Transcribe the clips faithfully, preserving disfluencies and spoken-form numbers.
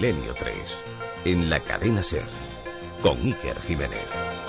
Milenio tres, en la cadena SER, con Iker Jiménez.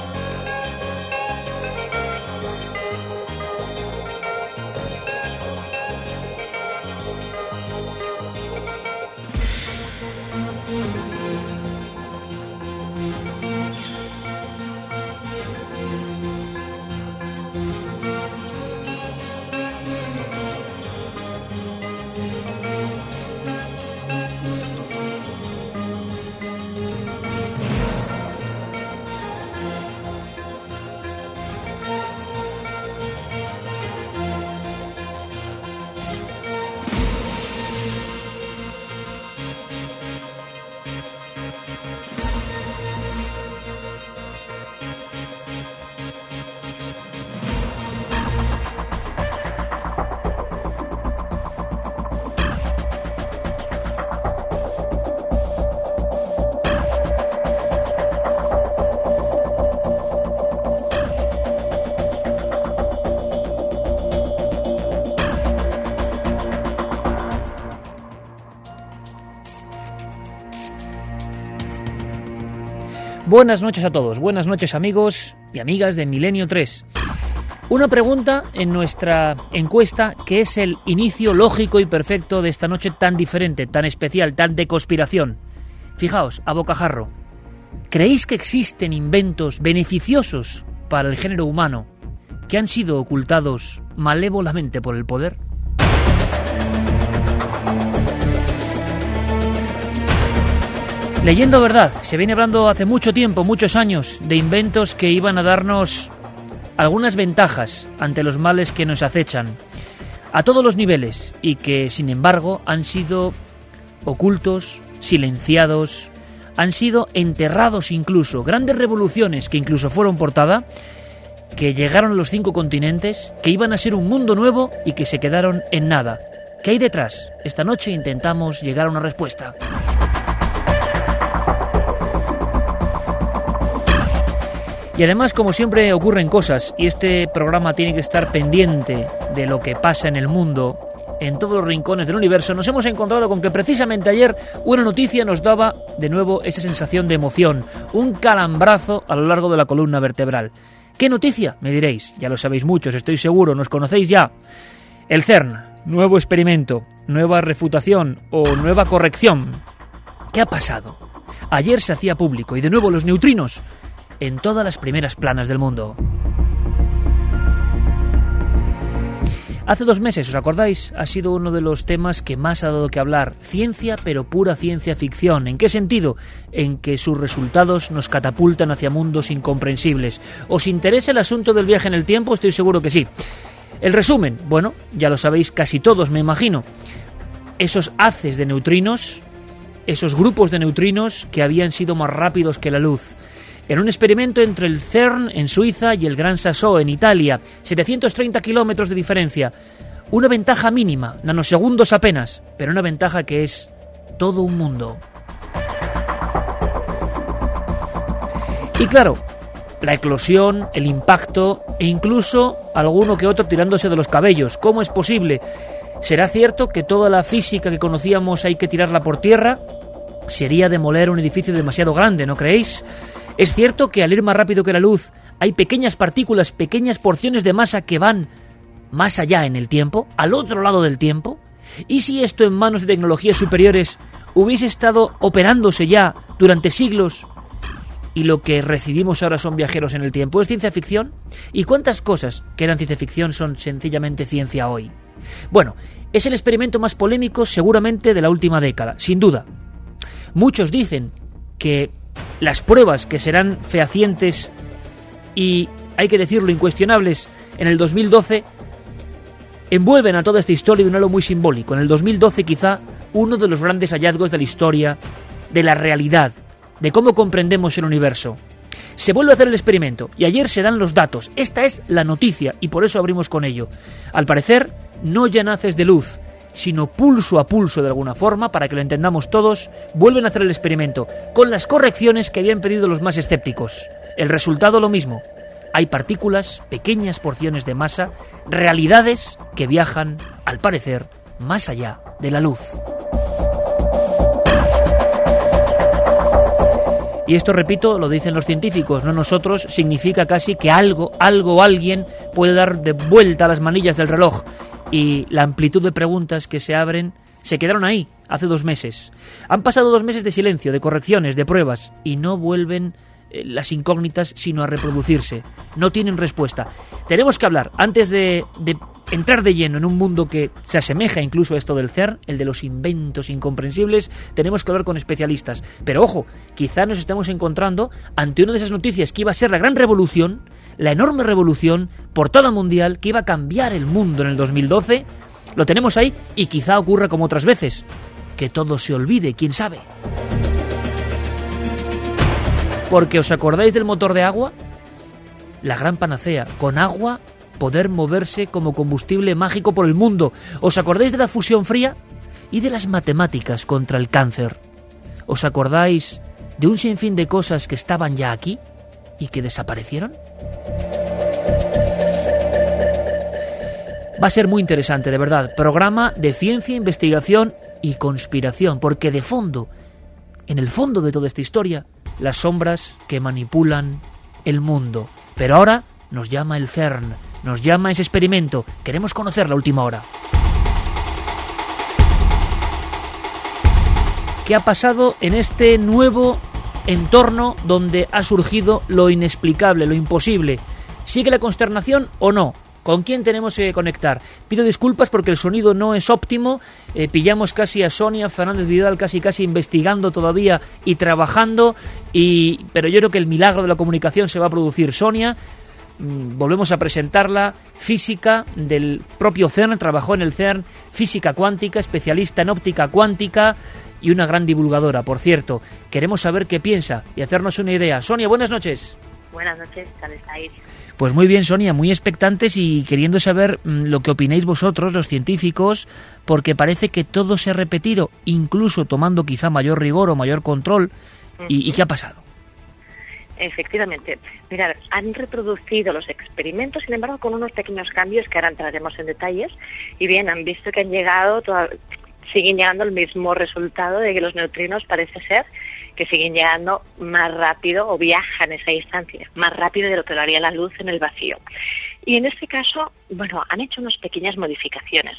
Buenas noches a todos, buenas noches amigos y amigas de Milenio tres. Una pregunta en nuestra encuesta que es el inicio lógico y perfecto de esta noche tan diferente, tan especial, tan de conspiración. Fijaos, a bocajarro, ¿creéis que existen inventos beneficiosos para el género humano que han sido ocultados malévolamente por el poder? Leyendo verdad, se viene hablando hace mucho tiempo, muchos años, de inventos que iban a darnos algunas ventajas ante los males que nos acechan, a todos los niveles, y que, sin embargo, han sido ocultos, silenciados, han sido enterrados incluso. Grandes revoluciones que incluso fueron portada, que llegaron a los cinco continentes, que iban a ser un mundo nuevo y que se quedaron en nada. ¿Qué hay detrás? Esta noche intentamos llegar a una respuesta. Y además, como siempre, ocurren cosas y este programa tiene que estar pendiente de lo que pasa en el mundo, en todos los rincones del universo. Nos hemos encontrado con que precisamente ayer una noticia nos daba de nuevo esa sensación de emoción, un calambrazo a lo largo de la columna vertebral. ¿Qué noticia? Me diréis, ya lo sabéis muchos, estoy seguro, nos conocéis ya. El CERN, nuevo experimento, nueva refutación o nueva corrección. ¿Qué ha pasado? Ayer se hacía público y de nuevo los neutrinos en todas las primeras planas del mundo. Hace dos meses, ¿os acordáis? Ha sido uno de los temas que más ha dado que hablar. Ciencia, pero pura ciencia ficción. ¿En qué sentido? En que sus resultados nos catapultan hacia mundos incomprensibles. ¿Os interesa el asunto del viaje en el tiempo? Estoy seguro que sí. El resumen, bueno, ya lo sabéis casi todos, me imagino. Esos haces de neutrinos, esos grupos de neutrinos que habían sido más rápidos que la luz. En un experimento entre el CERN en Suiza y el Gran Sassó en Italia, setecientos treinta kilómetros de diferencia. Una ventaja mínima, nanosegundos apenas, pero una ventaja que es todo un mundo. Y claro, la eclosión, el impacto e incluso alguno que otro tirándose de los cabellos. ¿Cómo es posible? ¿Será cierto que toda la física que conocíamos hay que tirarla por tierra? Sería demoler un edificio demasiado grande, ¿no creéis? ¿Es cierto que al ir más rápido que la luz hay pequeñas partículas, pequeñas porciones de masa que van más allá en el tiempo, al otro lado del tiempo? ¿Y si esto en manos de tecnologías superiores hubiese estado operándose ya durante siglos y lo que recibimos ahora son viajeros en el tiempo? ¿Es ciencia ficción? ¿Y cuántas cosas que eran ciencia ficción son sencillamente ciencia hoy? Bueno, es el experimento más polémico seguramente de la última década, sin duda. Muchos dicen que las pruebas que serán fehacientes y, hay que decirlo, incuestionables en el dos mil doce envuelven a toda esta historia de un halo muy simbólico. En el dos mil doce quizá uno de los grandes hallazgos de la historia, de la realidad, de cómo comprendemos el universo. Se vuelve a hacer el experimento y ayer se dan los datos. Esta es la noticia y por eso abrimos con ello. Al parecer, no ya naces de luz, sino pulso a pulso de alguna forma, para que lo entendamos todos, vuelven a hacer el experimento, con las correcciones que habían pedido los más escépticos. El resultado lo mismo. Hay partículas, pequeñas porciones de masa, realidades que viajan, al parecer, más allá de la luz. Y esto, repito, lo dicen los científicos, no nosotros, significa casi que algo, algo o alguien puede dar de vuelta a las manillas del reloj. Y la amplitud de preguntas que se abren se quedaron ahí hace dos meses. Han pasado dos meses de silencio, de correcciones, de pruebas, y no vuelven eh, las incógnitas sino a reproducirse. No tienen respuesta. Tenemos que hablar, antes de, de entrar de lleno en un mundo que se asemeja incluso a esto del CERN, el de los inventos incomprensibles, tenemos que hablar con especialistas. Pero ojo, quizá nos estamos encontrando ante una de esas noticias que iba a ser la gran revolución, la enorme revolución, portada mundial, que iba a cambiar el mundo en el dos mil doce. Lo tenemos ahí y quizá ocurra como otras veces, que todo se olvide, quién sabe. Porque ¿os acordáis del motor de agua? La gran panacea, con agua poder moverse como combustible mágico por el mundo. ¿Os acordáis de la fusión fría? Y de las matemáticas contra el cáncer. ¿Os acordáis de un sinfín de cosas que estaban ya aquí y que desaparecieron? Va a ser muy interesante, de verdad. Programa de ciencia, investigación y conspiración, porque de fondo, en el fondo de toda esta historia, las sombras que manipulan el mundo. Pero ahora nos llama el CERN, nos llama ese experimento. Queremos conocer la última hora. ¿Qué ha pasado en este nuevo entorno donde ha surgido lo inexplicable, lo imposible? ¿Sigue la consternación o no? ¿Con quién tenemos que conectar? Pido disculpas porque el sonido no es óptimo. Eh, pillamos casi a Sonia Fernández Vidal casi casi investigando todavía y trabajando. Y, pero yo creo que el milagro de la comunicación se va a producir. Sonia, mmm, volvemos a presentarla, física del propio CERN, trabajó en el CERN, física cuántica, especialista en óptica cuántica y una gran divulgadora. Por cierto, queremos saber qué piensa y hacernos una idea. Sonia, buenas noches. Buenas noches, ¿cómo estáis? Pues muy bien, Sonia, muy expectantes y queriendo saber mmm, lo que opináis vosotros, los científicos, porque parece que todo se ha repetido, incluso tomando quizá mayor rigor o mayor control. Uh-huh. ¿Y, ¿Y qué ha pasado? Efectivamente. Mirad, han reproducido los experimentos, sin embargo, con unos pequeños cambios que ahora entraremos en detalles. Y bien, han visto que han llegado, toda, siguen llegando al mismo resultado de que los neutrinos parece ser que siguen llegando más rápido o viajan esa distancia, más rápido de lo que lo haría la luz en el vacío. Y en este caso, bueno, han hecho unas pequeñas modificaciones.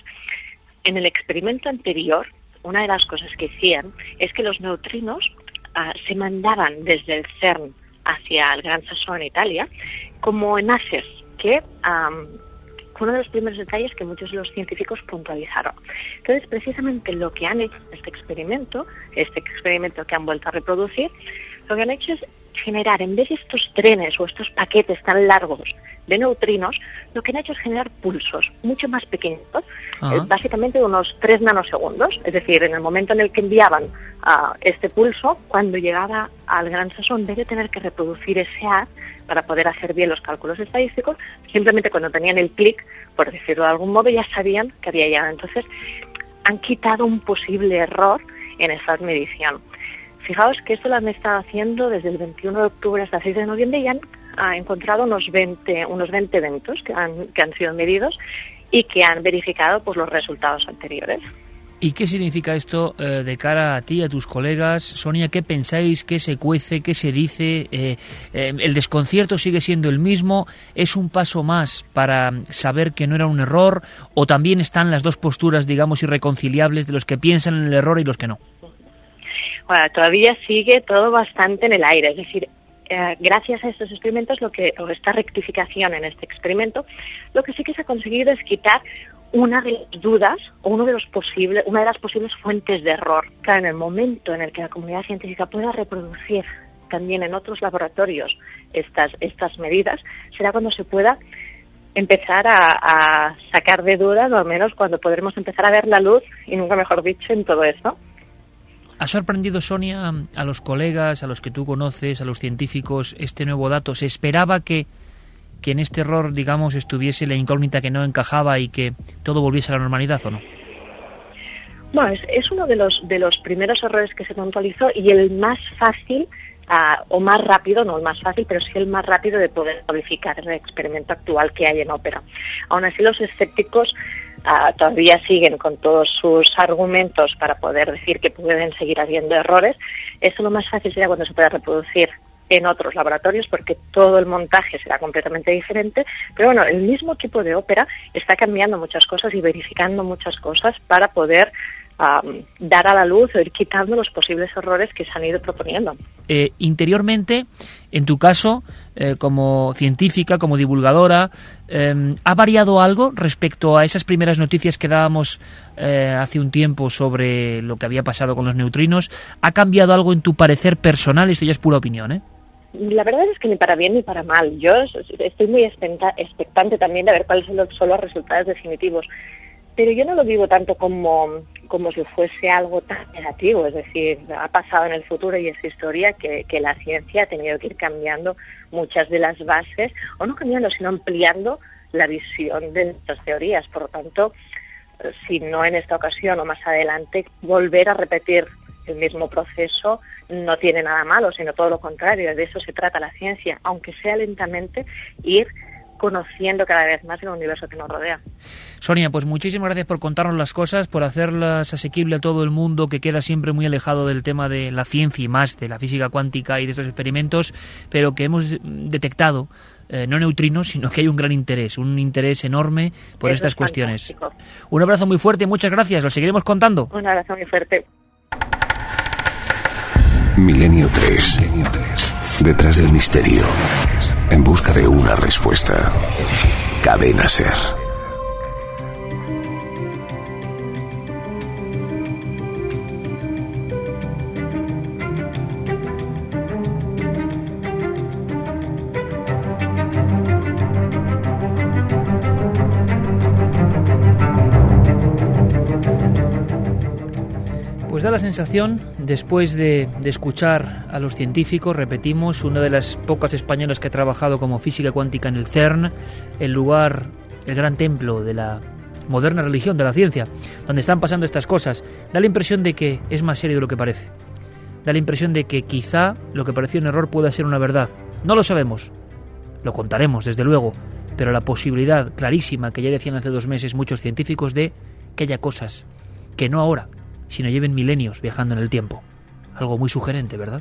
En el experimento anterior, una de las cosas que hacían es que los neutrinos uh, se mandaban desde el CERN hacia el Gran Sasso en Italia como enlaces que... Um, fue uno de los primeros detalles que muchos de los científicos puntualizaron. Entonces, precisamente lo que han hecho en este experimento, este experimento que han vuelto a reproducir, lo que han hecho es generar, en vez de estos trenes o estos paquetes tan largos de neutrinos, lo que han hecho es generar pulsos mucho más pequeñitos, eh, básicamente de unos tres nanosegundos. Es decir, en el momento en el que enviaban uh, este pulso, cuando llegaba al Gran Sasso, en vez de tener que reproducir ese haz para poder hacer bien los cálculos estadísticos, simplemente cuando tenían el clic, por decirlo de algún modo, ya sabían que había llegado. Entonces, han quitado un posible error en esa medición. Fijaos que esto lo han estado haciendo desde el veintiuno de octubre hasta el seis de noviembre y han ha encontrado unos veinte, unos veinte eventos que han, que han sido medidos y que han verificado pues, los resultados anteriores. ¿Y qué significa esto eh, de cara a ti, a tus colegas? Sonia, ¿qué pensáis? ¿Qué se cuece? ¿Qué se dice? Eh, eh, ¿El desconcierto sigue siendo el mismo? ¿Es un paso más para saber que no era un error? ¿O también están las dos posturas, digamos, irreconciliables de los que piensan en el error y los que no? Bueno, todavía sigue todo bastante en el aire. Es decir, eh, gracias a estos experimentos, lo que o esta rectificación en este experimento, lo que sí que se ha conseguido es quitar una de las dudas o uno de los posibles, una de las posibles fuentes de error. Claro, en el momento en el que la comunidad científica pueda reproducir también en otros laboratorios estas estas medidas, será cuando se pueda empezar a, a sacar de dudas, o al menos cuando podremos empezar a ver la luz, y nunca mejor dicho, en todo esto. ¿Ha sorprendido, Sonia, a los colegas, a los que tú conoces, a los científicos, este nuevo dato? ¿Se esperaba que, que en este error, digamos, estuviese la incógnita que no encajaba y que todo volviese a la normalidad o no? Bueno, es, es uno de los de los primeros errores que se puntualizó y el más fácil, uh, o más rápido, no el más fácil, pero sí el más rápido de poder modificar el experimento actual que hay en ópera. Aún así, los escépticos uh, todavía siguen con todos sus argumentos para poder decir que pueden seguir habiendo errores, eso lo más fácil será cuando se pueda reproducir en otros laboratorios, porque todo el montaje será completamente diferente. Pero bueno, el mismo equipo de ópera está cambiando muchas cosas y verificando muchas cosas para poder Um, dar a la luz o ir quitando los posibles errores que se han ido proponiendo. Eh, interiormente, en tu caso, eh, como científica, como divulgadora, eh, ¿ha variado algo respecto a esas primeras noticias que dábamos eh, hace un tiempo sobre lo que había pasado con los neutrinos? ¿Ha cambiado algo en tu parecer personal? Esto ya es pura opinión, ¿eh? La verdad es que ni para bien ni para mal. Yo estoy muy expectante también de ver cuáles son los resultados definitivos. Pero yo no lo vivo tanto como, como si fuese algo tan negativo, es decir, ha pasado en el futuro y es historia que, que la ciencia ha tenido que ir cambiando muchas de las bases, o no cambiando, sino ampliando la visión de nuestras teorías. Por lo tanto, si no en esta ocasión o más adelante, volver a repetir el mismo proceso no tiene nada malo, sino todo lo contrario. De eso se trata la ciencia, aunque sea lentamente, ir conociendo cada vez más el universo que nos rodea. Sonia, pues muchísimas gracias por contarnos las cosas, por hacerlas asequible a todo el mundo que queda siempre muy alejado del tema de la ciencia y más de la física cuántica y de estos experimentos, pero que hemos detectado eh, no neutrinos, sino que hay un gran interés, un interés enorme por Eso estas es cuestiones. fantástico. Un abrazo muy fuerte, muchas gracias, lo seguiremos contando. Un abrazo muy fuerte. Milenio tres. Detrás del misterio. En busca de una respuesta. Cadena SER. Pues da la sensación, después de, de escuchar a los científicos, repetimos, una de las pocas españolas que ha trabajado como física cuántica en el CERN, el lugar, el gran templo de la moderna religión de la ciencia, donde están pasando estas cosas, da la impresión de que es más serio de lo que parece. Da la impresión de que quizá lo que parecía un error pueda ser una verdad. No lo sabemos, lo contaremos desde luego, pero la posibilidad clarísima que ya decían hace dos meses muchos científicos de que haya cosas que no ahora, sino lleven milenios viajando en el tiempo. Algo muy sugerente, ¿verdad?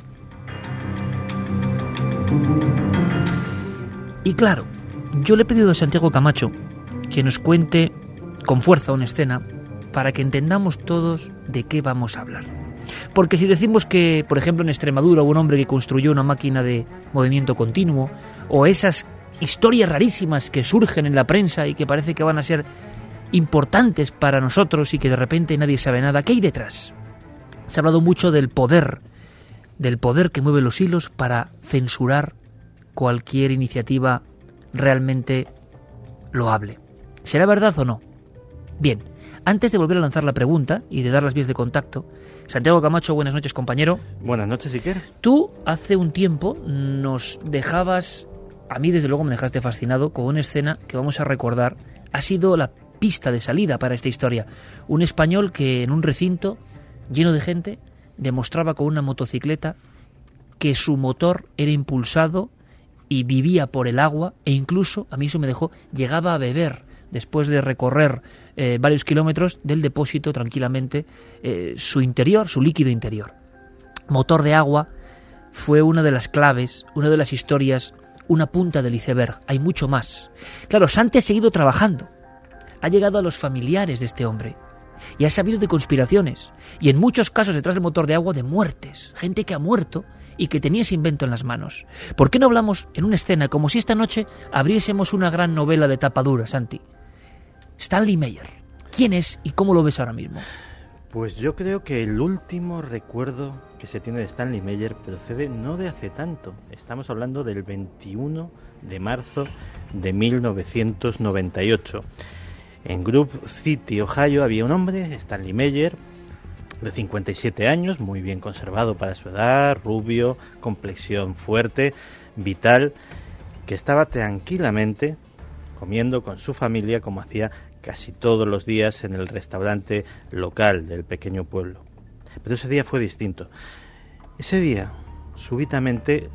Y claro, yo le he pedido a Santiago Camacho que nos cuente con fuerza una escena para que entendamos todos de qué vamos a hablar. Porque si decimos que, por ejemplo, en Extremadura hubo un hombre que construyó una máquina de movimiento continuo, o esas historias rarísimas que surgen en la prensa y que parece que van a ser importantes para nosotros y que de repente nadie sabe nada, ¿qué hay detrás? Se ha hablado mucho del poder, del poder que mueve los hilos para censurar cualquier iniciativa realmente loable. ¿Será verdad o no? Bien, antes de volver a lanzar la pregunta y de dar las vías de contacto, Santiago Camacho, buenas noches, compañero. Buenas noches, Iker. Tú hace un tiempo nos dejabas, a mí desde luego me dejaste fascinado con una escena que vamos a recordar. Ha sido la pista de salida para esta historia. Un español que en un recinto lleno de gente demostraba con una motocicleta que su motor era impulsado y vivía por el agua, e incluso, a mí eso me dejó, llegaba a beber después de recorrer eh, varios kilómetros del depósito tranquilamente eh, su interior, su líquido interior. Motor de agua fue una de las claves, una de las historias, una punta del iceberg. Hay mucho más. Claro, Santi ha seguido trabajando. Ha llegado a los familiares de este hombre y ha sabido de conspiraciones y en muchos casos detrás del motor de agua de muertes, gente que ha muerto y que tenía ese invento en las manos. ¿Por qué no hablamos en una escena como si esta noche abriésemos una gran novela de tapa dura, Santi? Stanley Meyer, ¿quién es y cómo lo ves ahora mismo? Pues yo creo que el último recuerdo que se tiene de Stanley Meyer procede no de hace tanto. Estamos hablando del veintiuno de marzo de mil novecientos noventa y ocho. En Grove City, Ohio, había un hombre, Stanley Meyer, de cincuenta y siete años, muy bien conservado para su edad, rubio, complexión fuerte, vital, que estaba tranquilamente comiendo con su familia como hacía casi todos los días en el restaurante local del pequeño pueblo. Pero ese día fue distinto. Ese día, súbitamente,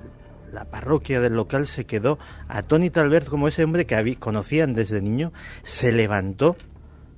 la parroquia del local se quedó atónita al ver cómo ese hombre que conocían desde niño se levantó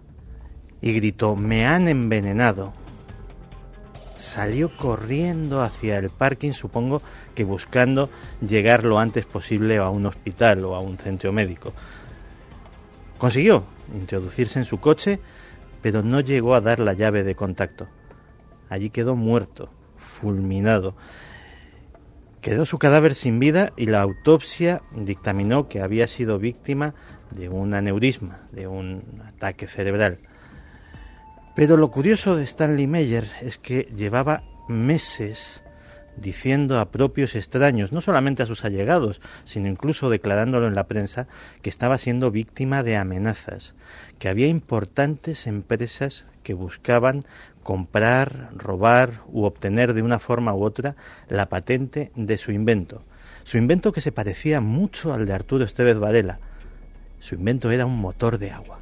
y gritó: «¡Me han envenenado!». Salió corriendo hacia el parking, supongo que buscando llegar lo antes posible a un hospital o a un centro médico. Consiguió introducirse en su coche, pero no llegó a dar la llave de contacto. Allí quedó muerto, fulminado. Quedó su cadáver sin vida y la autopsia dictaminó que había sido víctima de un aneurisma, de un ataque cerebral. Pero lo curioso de Stanley Meyer es que llevaba meses diciendo a propios extraños, no solamente a sus allegados, sino incluso declarándolo en la prensa, que estaba siendo víctima de amenazas, que había importantes empresas que buscaban comprar, robar u obtener de una forma u otra la patente de su invento. Su invento que se parecía mucho al de Arturo Estevez Varela. Su invento era un motor de agua.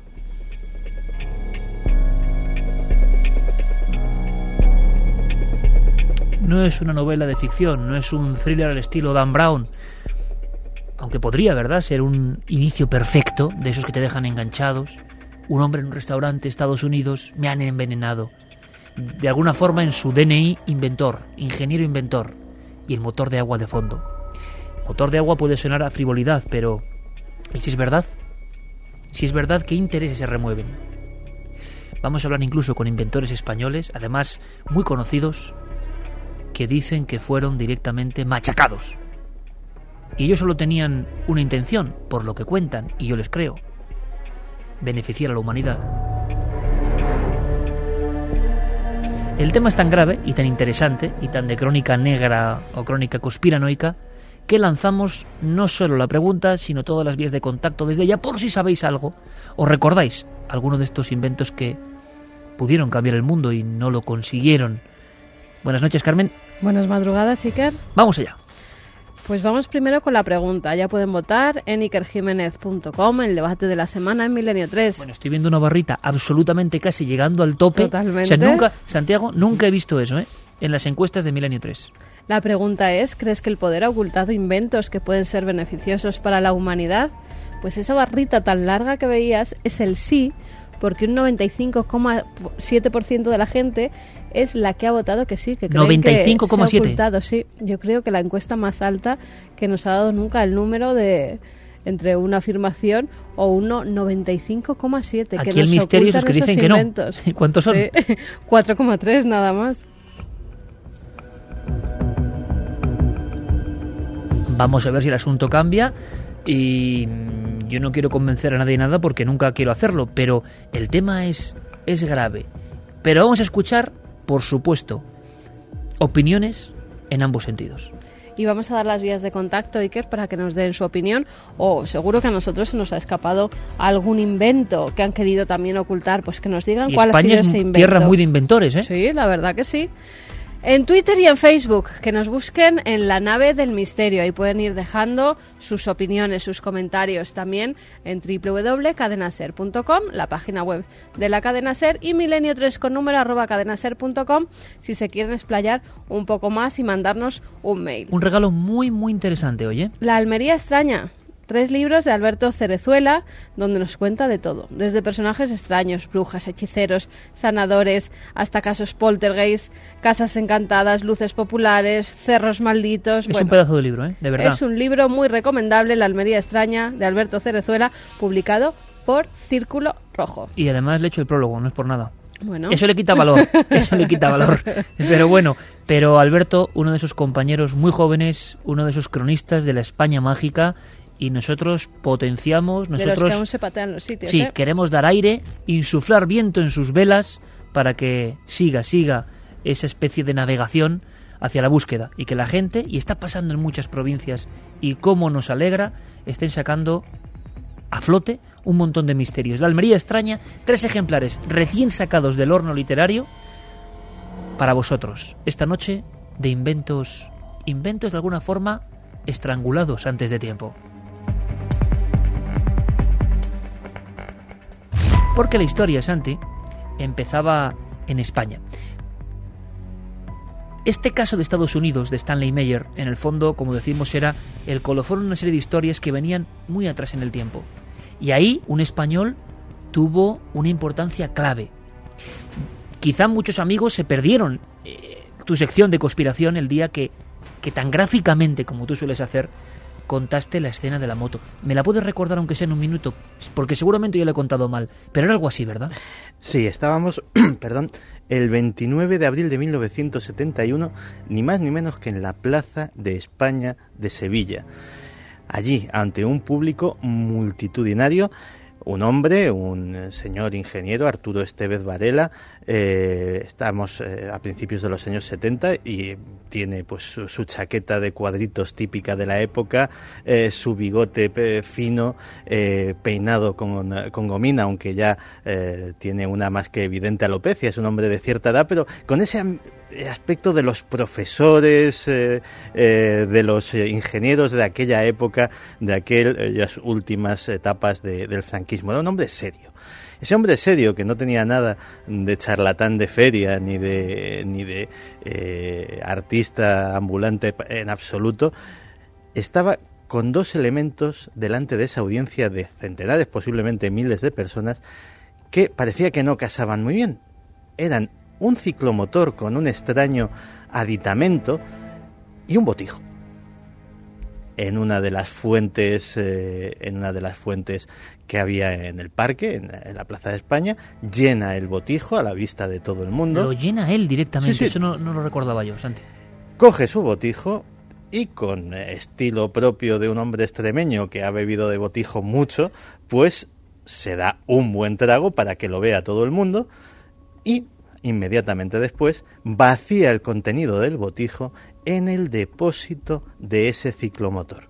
No es una novela de ficción, no es un thriller al estilo Dan Brown, aunque podría, ¿verdad?, ser un inicio perfecto de esos que te dejan enganchados. Un hombre en un restaurante, Estados Unidos, me han envenenado. De alguna forma en su D N I, inventor, ingeniero inventor, y el motor de agua de fondo. Motor de agua puede sonar a frivolidad, pero ¿y si es verdad? Si es verdad, ¿qué intereses se remueven? Vamos a hablar incluso con inventores españoles, además muy conocidos, que dicen que fueron directamente machacados. Y ellos solo tenían una intención, por lo que cuentan, y yo les creo: beneficiar a la humanidad. El tema es tan grave y tan interesante y tan de crónica negra o crónica conspiranoica que lanzamos no solo la pregunta, sino todas las vías de contacto desde ya, por si sabéis algo o recordáis alguno de estos inventos que pudieron cambiar el mundo y no lo consiguieron. Buenas noches, Carmen. Buenas madrugadas, Iker. Vamos allá. Pues vamos primero con la pregunta. Ya pueden votar en iker jiménez punto com, el debate de la semana en Milenio tres. Bueno, estoy viendo una barrita absolutamente casi llegando al tope. Totalmente. O sea, nunca, Santiago, nunca he visto eso, ¿eh?, en las encuestas de Milenio tres. La pregunta es, ¿crees que el poder ha ocultado inventos que pueden ser beneficiosos para la humanidad? Pues esa barrita tan larga que veías es el sí, porque un noventa y cinco coma siete por ciento de la gente es la que ha votado que sí, que creen noventa y cinco coma siete. que se ha ocultado, sí. Yo creo que la encuesta más alta que nos ha dado nunca el número de entre una afirmación o uno noventa y cinco coma siete. Aquí que el nos misterio es los que dicen que no. inventos. ¿Cuántos son? Sí. cuatro coma tres nada más. Vamos a ver si el asunto cambia y yo no quiero convencer a nadie de nada porque nunca quiero hacerlo, pero el tema es, es grave. Pero vamos a escuchar, por supuesto, opiniones en ambos sentidos. Y vamos a dar las vías de contacto, Iker, para que nos den su opinión, o seguro que a nosotros se nos ha escapado algún invento que han querido también ocultar, pues que nos digan y cuál España ha sido es ese invento. Tierra muy de inventores, ¿eh? Sí, la verdad que sí. En Twitter y en Facebook, que nos busquen en La Nave del Misterio. Ahí pueden ir dejando sus opiniones, sus comentarios también en doble u doble u doble punto cadena ser punto com, la página web de la Cadena Ser, y milenio tres con número arroba cadenaser punto com si se quieren explayar un poco más y mandarnos un mail. Un regalo muy, muy interesante, oye. La Almería extraña. Tres libros de Alberto Cerezuela, donde nos cuenta de todo, desde personajes extraños, brujas, hechiceros, sanadores, hasta casos poltergeist, casas encantadas, luces populares, cerros malditos. Es bueno, un pedazo de libro, ¿eh? De verdad. Es un libro muy recomendable, La Almería extraña, de Alberto Cerezuela, publicado por Círculo Rojo. Y además le he hecho el prólogo, no es por nada. Bueno. Eso le quita valor, eso le quita valor. Pero bueno, pero Alberto, uno de esos compañeros muy jóvenes, uno de esos cronistas de la España mágica, y nosotros potenciamos, nosotros... De los que aún se patean los sitios, Sí, ¿eh? queremos dar aire, insuflar viento en sus velas para que siga, siga esa especie de navegación hacia la búsqueda y que la gente, y está pasando en muchas provincias, y cómo nos alegra, estén sacando a flote un montón de misterios. La Almería extraña, tres ejemplares recién sacados del horno literario para vosotros. Esta noche de inventos, inventos de alguna forma estrangulados antes de tiempo. Porque la historia, Santi, empezaba en España. Este caso de Estados Unidos, de Stanley Meyer, en el fondo, como decimos, era el colofón de una serie de historias que venían muy atrás en el tiempo. Y ahí un español tuvo una importancia clave, quizá muchos amigos se perdieron eh, tu sección de conspiración el día que, que tan gráficamente, como tú sueles hacer, contaste la escena de la moto. ¿Me la puedes recordar aunque sea en un minuto? Porque seguramente yo le he contado mal, pero era algo así, ¿verdad? Sí, estábamos, perdón, el veintinueve de abril de mil novecientos setenta y uno, ni más ni menos que en la Plaza de España de Sevilla. Allí, ante un público multitudinario, un hombre, un señor ingeniero, Arturo Estevez Varela, eh, estamos eh, a principios de los años setenta y tiene pues su, su chaqueta de cuadritos típica de la época, eh, su bigote eh, fino, eh, peinado con, con gomina, aunque ya eh, tiene una más que evidente alopecia, es un hombre de cierta edad, pero con ese aspecto de los profesores, eh, eh, de los eh, ingenieros de aquella época, de aquellas últimas etapas de, del franquismo. Era un hombre serio. Ese hombre serio, que no tenía nada de charlatán de feria ni de, ni de eh, artista ambulante en absoluto, estaba con dos elementos delante de esa audiencia de centenares, posiblemente miles de personas, que parecía que no casaban muy bien. Eran un ciclomotor con un extraño aditamento y un botijo. En una de las fuentes, eh, en una de las fuentes que había en el parque, en, en la Plaza de España, llena el botijo a la vista de todo el mundo. Lo llena él directamente, sí, sí. Eso no, no lo recordaba yo, Santi. Coge su botijo y, con estilo propio de un hombre extremeño que ha bebido de botijo mucho, pues se da un buen trago para que lo vea todo el mundo y inmediatamente después vacía el contenido del botijo en el depósito de ese ciclomotor.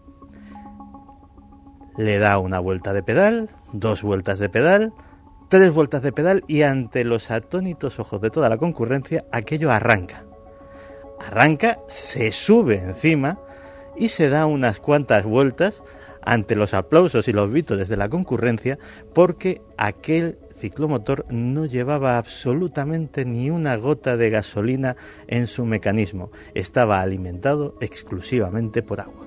Le da una vuelta de pedal, dos vueltas de pedal, tres vueltas de pedal y, ante los atónitos ojos de toda la concurrencia, aquello arranca. Arranca, se sube encima y se da unas cuantas vueltas ante los aplausos y los vítores de la concurrencia, porque aquel ciclomotor no llevaba absolutamente ni una gota de gasolina en su mecanismo. Estaba alimentado exclusivamente por agua.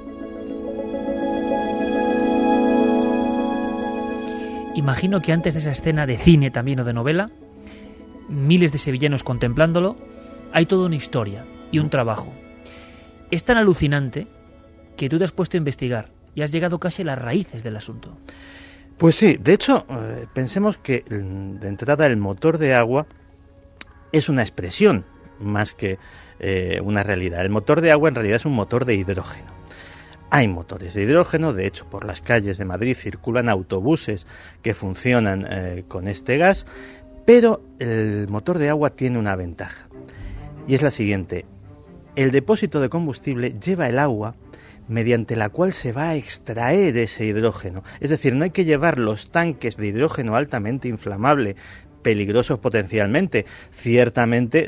Imagino que antes de esa escena de cine también o de novela, miles de sevillanos contemplándolo, hay toda una historia y un trabajo. Es tan alucinante que tú te has puesto a investigar y has llegado casi a las raíces del asunto. Pues sí, de hecho, eh, pensemos que de entrada el motor de agua es una expresión más que eh, una realidad. El motor de agua en realidad es un motor de hidrógeno. Hay motores de hidrógeno, de hecho por las calles de Madrid circulan autobuses que funcionan eh, con este gas, pero el motor de agua tiene una ventaja y es la siguiente: el depósito de combustible lleva el agua mediante la cual se va a extraer ese hidrógeno. Es decir, no hay que llevar los tanques de hidrógeno altamente inflamable, peligrosos potencialmente, ciertamente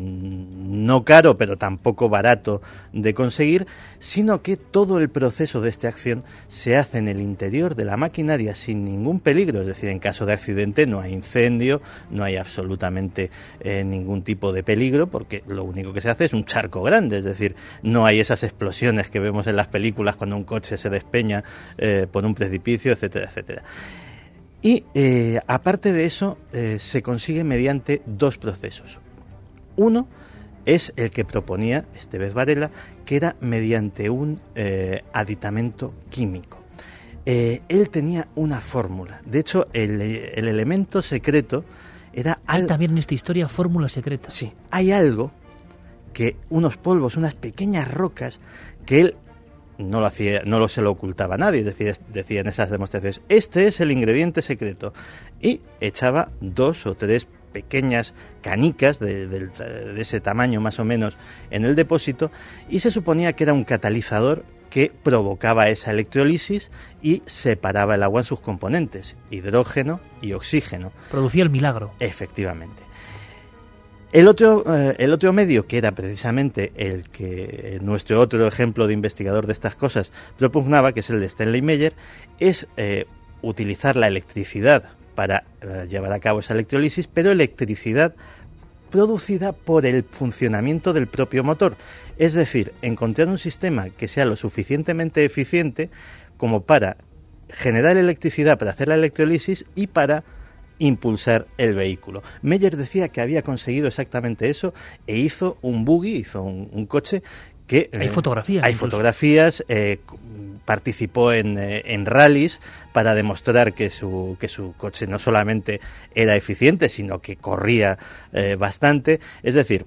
no caro, pero tampoco barato de conseguir, sino que todo el proceso de esta acción se hace en el interior de la maquinaria sin ningún peligro. Es decir, en caso de accidente no hay incendio, no hay absolutamente eh, ningún tipo de peligro, porque lo único que se hace es un charco grande. Es decir, no hay esas explosiones que vemos en las películas cuando un coche se despeña eh, por un precipicio, etcétera, etcétera. Y eh, aparte de eso, eh, se consigue mediante dos procesos. Uno es el que proponía Estevez Varela, que era mediante un eh, aditamento químico. Eh, él tenía una fórmula. De hecho, el, el elemento secreto era... Hay al... también en esta historia fórmula secreta. Sí, hay algo que, unos polvos, unas pequeñas rocas, que él no lo hacía, no lo se lo ocultaba a nadie. Es decir, decía en esas demostraciones, este es el ingrediente secreto, y echaba dos o tres pequeñas canicas de, de, de ese tamaño más o menos en el depósito, y se suponía que era un catalizador que provocaba esa electrólisis y separaba el agua en sus componentes, hidrógeno y oxígeno. Producía el milagro. Efectivamente. El otro, eh, el otro medio, que era precisamente el que nuestro otro ejemplo de investigador de estas cosas propugnaba, que es el de Stanley Meyer, es eh, utilizar la electricidad para eh, llevar a cabo esa electrólisis, pero electricidad producida por el funcionamiento del propio motor. Es decir, encontrar un sistema que sea lo suficientemente eficiente como para generar electricidad para hacer la electrólisis y para impulsar el vehículo. Meyer decía que había conseguido exactamente eso e hizo un buggy, hizo un, un coche que... Hay eh, fotografías. Hay incluso. fotografías, eh, participó en, eh, en rallies para demostrar que su, que su coche no solamente era eficiente, sino que corría eh, bastante. Es decir,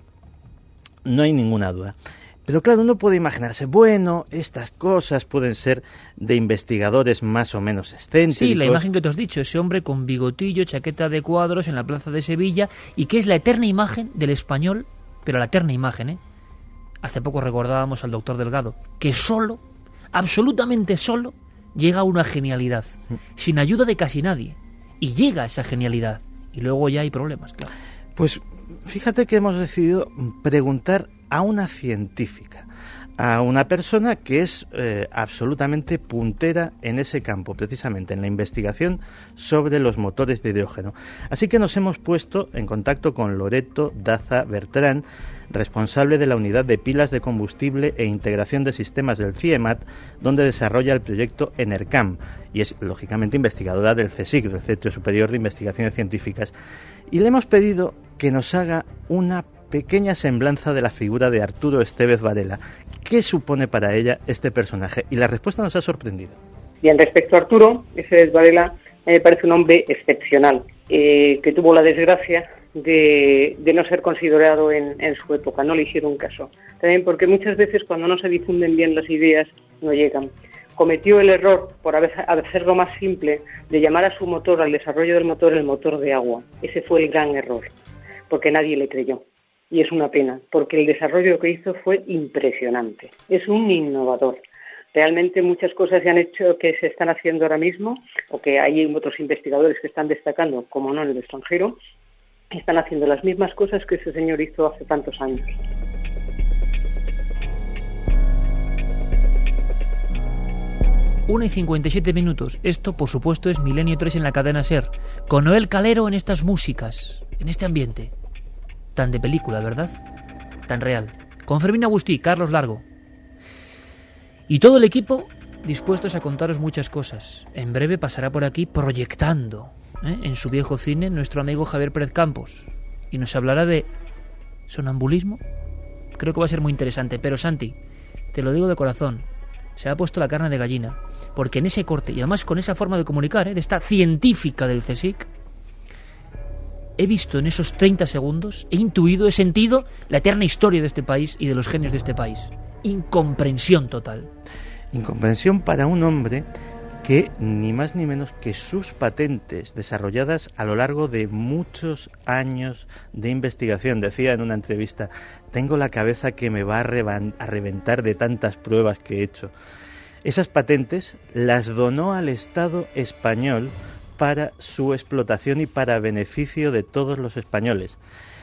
no hay ninguna duda. Pero claro, uno puede imaginarse, bueno, estas cosas pueden ser de investigadores más o menos excéntricos. Sí, la imagen que te has dicho, ese hombre con bigotillo, chaqueta de cuadros en la plaza de Sevilla, y que es la eterna imagen del español, pero la eterna imagen, ¿eh? Hace poco recordábamos al doctor Delgado, que solo, absolutamente solo, llega a una genialidad, sin ayuda de casi nadie, y llega a esa genialidad, y luego ya hay problemas, claro. Pues fíjate que hemos decidido preguntar a una científica, a una persona que es eh, absolutamente puntera en ese campo, precisamente en la investigación sobre los motores de hidrógeno. Así que nos hemos puesto en contacto con Loreto Daza Bertrán, responsable de la unidad de pilas de combustible e integración de sistemas del CIEMAT, donde desarrolla el proyecto ENERCAM, y es lógicamente investigadora del CSIC, del Centro Superior de Investigaciones Científicas. Y le hemos pedido que nos haga una pequeña semblanza de la figura de Arturo Estévez Varela. ¿Qué supone para ella este personaje? Y la respuesta nos ha sorprendido. Bien, respecto a Arturo Estévez Varela, me parece un hombre excepcional, eh, que tuvo la desgracia de, de no ser considerado en, en su época, no le hicieron caso. También porque muchas veces cuando no se difunden bien las ideas, no llegan. Cometió el error, por hacerlo más simple, de llamar a su motor, al desarrollo del motor, el motor de agua. Ese fue el gran error, porque nadie le creyó. Y es una pena, porque el desarrollo que hizo fue impresionante. Es un innovador. Realmente muchas cosas se han hecho, que se están haciendo ahora mismo, o que hay otros investigadores que están destacando, como no en el extranjero, están haciendo las mismas cosas que ese señor hizo hace tantos años. una y cincuenta y siete minutos. Esto, por supuesto, es Milenio tres en la cadena SER, con Noel Calero en estas músicas, en este ambiente. Tan de película, ¿verdad? Tan real. Con Fermín Agustí, Carlos Largo. Y todo el equipo dispuestos a contaros muchas cosas. En breve pasará por aquí proyectando, ¿eh? en su viejo cine, nuestro amigo Javier Pérez Campos. Y nos hablará de sonambulismo. Creo que va a ser muy interesante. Pero Santi, te lo digo de corazón, se ha puesto la carne de gallina. Porque en ese corte, y además con esa forma de comunicar, ¿eh? de esta científica del CSIC, he visto en esos treinta segundos, he intuido, he sentido la eterna historia de este país y de los genios de este país. Incomprensión total. Incomprensión para un hombre que ni más ni menos que sus patentes desarrolladas a lo largo de muchos años de investigación, decía en una entrevista, tengo la cabeza que me va a, revan- a reventar de tantas pruebas que he hecho. Esas patentes las donó al Estado español para su explotación y para beneficio de todos los españoles.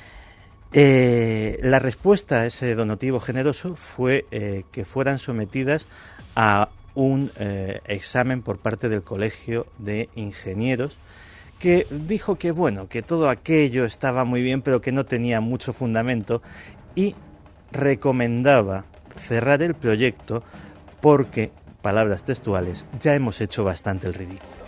Eh, la respuesta a ese donativo generoso fue eh, que fueran sometidas a un eh, examen por parte del Colegio de Ingenieros, que dijo que bueno, que todo aquello estaba muy bien, pero que no tenía mucho fundamento, y recomendaba cerrar el proyecto porque, palabras textuales, ya hemos hecho bastante el ridículo.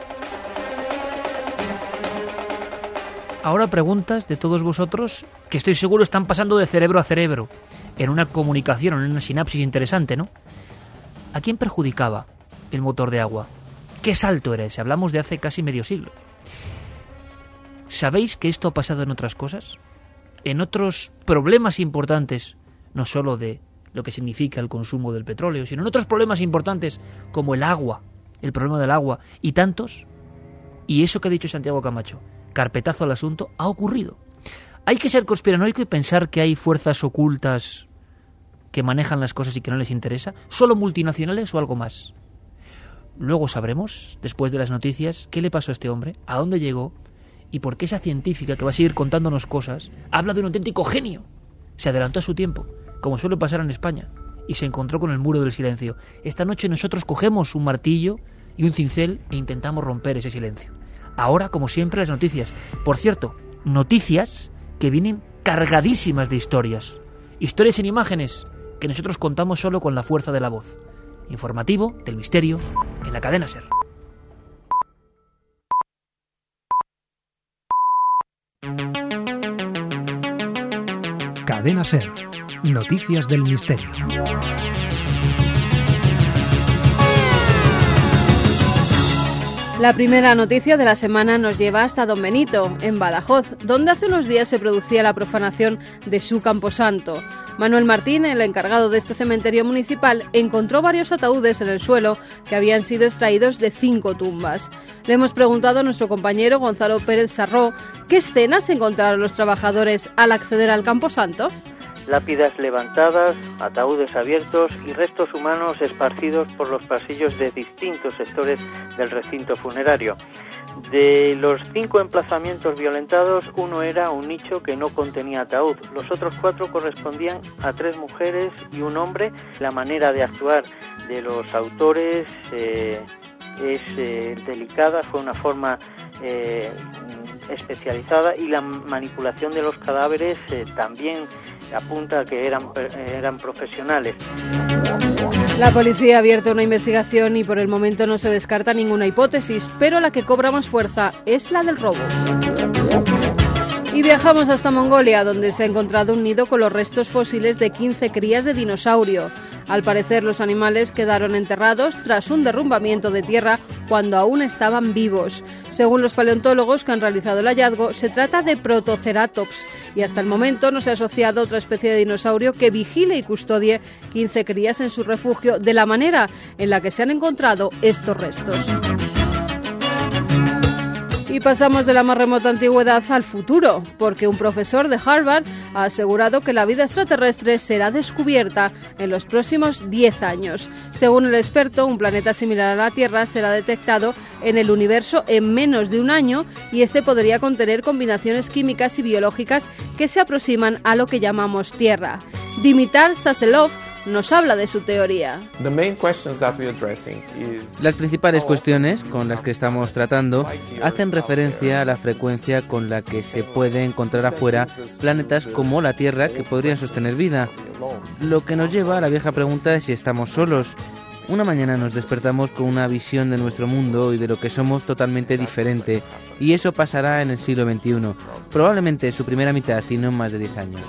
Ahora preguntas de todos vosotros que estoy seguro están pasando de cerebro a cerebro en una comunicación, en una sinapsis interesante, ¿no? ¿A quién perjudicaba el motor de agua? ¿Qué salto era ese? Hablamos de hace casi medio siglo. ¿Sabéis que esto ha pasado en otras cosas? En otros problemas importantes, no solo de lo que significa el consumo del petróleo, sino en otros problemas importantes como el agua, el problema del agua y tantos. Y eso que ha dicho Santiago Camacho, carpetazo al asunto, ha ocurrido. Hay que ser conspiranoico y pensar que hay fuerzas ocultas que manejan las cosas y que no les interesa, solo multinacionales o algo más. Luego sabremos, después de las noticias, qué le pasó a este hombre, a dónde llegó y por qué esa científica que va a seguir contándonos cosas habla de un auténtico genio. Se adelantó a su tiempo, como suele pasar en España, y se encontró con el muro del silencio. Esta noche nosotros cogemos un martillo y un cincel e intentamos romper ese silencio. Ahora, como siempre, las noticias. Por cierto, noticias que vienen cargadísimas de historias. Historias en imágenes que nosotros contamos solo con la fuerza de la voz. Informativo del misterio en la cadena SER. Cadena SER. Noticias del misterio. La primera noticia de la semana nos lleva hasta Don Benito, en Badajoz, donde hace unos días se producía la profanación de su camposanto. Manuel Martín, el encargado de este cementerio municipal, encontró varios ataúdes en el suelo que habían sido extraídos de cinco tumbas. Le hemos preguntado a nuestro compañero Gonzalo Pérez Sarró qué escenas encontraron los trabajadores al acceder al camposanto. Lápidas levantadas, ataúdes abiertos y restos humanos esparcidos por los pasillos de distintos sectores del recinto funerario. De los cinco emplazamientos violentados, uno era un nicho que no contenía ataúd. Los otros cuatro correspondían a tres mujeres y un hombre. La manera de actuar de los autores eh, es eh, delicada, fue una forma eh, especializada, y la manipulación de los cadáveres eh, también apunta a que eran, eran profesionales. La policía ha abierto una investigación y por el momento no se descarta ninguna hipótesis, pero la que cobra más fuerza es la del robo. Y viajamos hasta Mongolia, donde se ha encontrado un nido con los restos fósiles de quince crías de dinosaurio. Al parecer, los animales quedaron enterrados tras un derrumbamiento de tierra cuando aún estaban vivos. Según los paleontólogos que han realizado el hallazgo, se trata de Protoceratops y hasta el momento no se ha asociado a otra especie de dinosaurio que vigile y custodie quince crías en su refugio de la manera en la que se han encontrado estos restos. Y pasamos de la más remota antigüedad al futuro, porque un profesor de Harvard ha asegurado que la vida extraterrestre será descubierta en los próximos diez años. Según el experto, un planeta similar a la Tierra será detectado en el universo en menos de un año y este podría contener combinaciones químicas y biológicas que se aproximan a lo que llamamos Tierra. Dimitar Saselov nos habla de su teoría. Las principales cuestiones con las que estamos tratando hacen referencia a la frecuencia con la que se puede encontrar afuera planetas como la Tierra que podrían sostener vida. Lo que nos lleva a la vieja pregunta de si estamos solos. Una mañana nos despertamos con una visión de nuestro mundo y de lo que somos totalmente diferente, y eso pasará en el siglo veintiuno, probablemente en su primera mitad y no en más de diez años.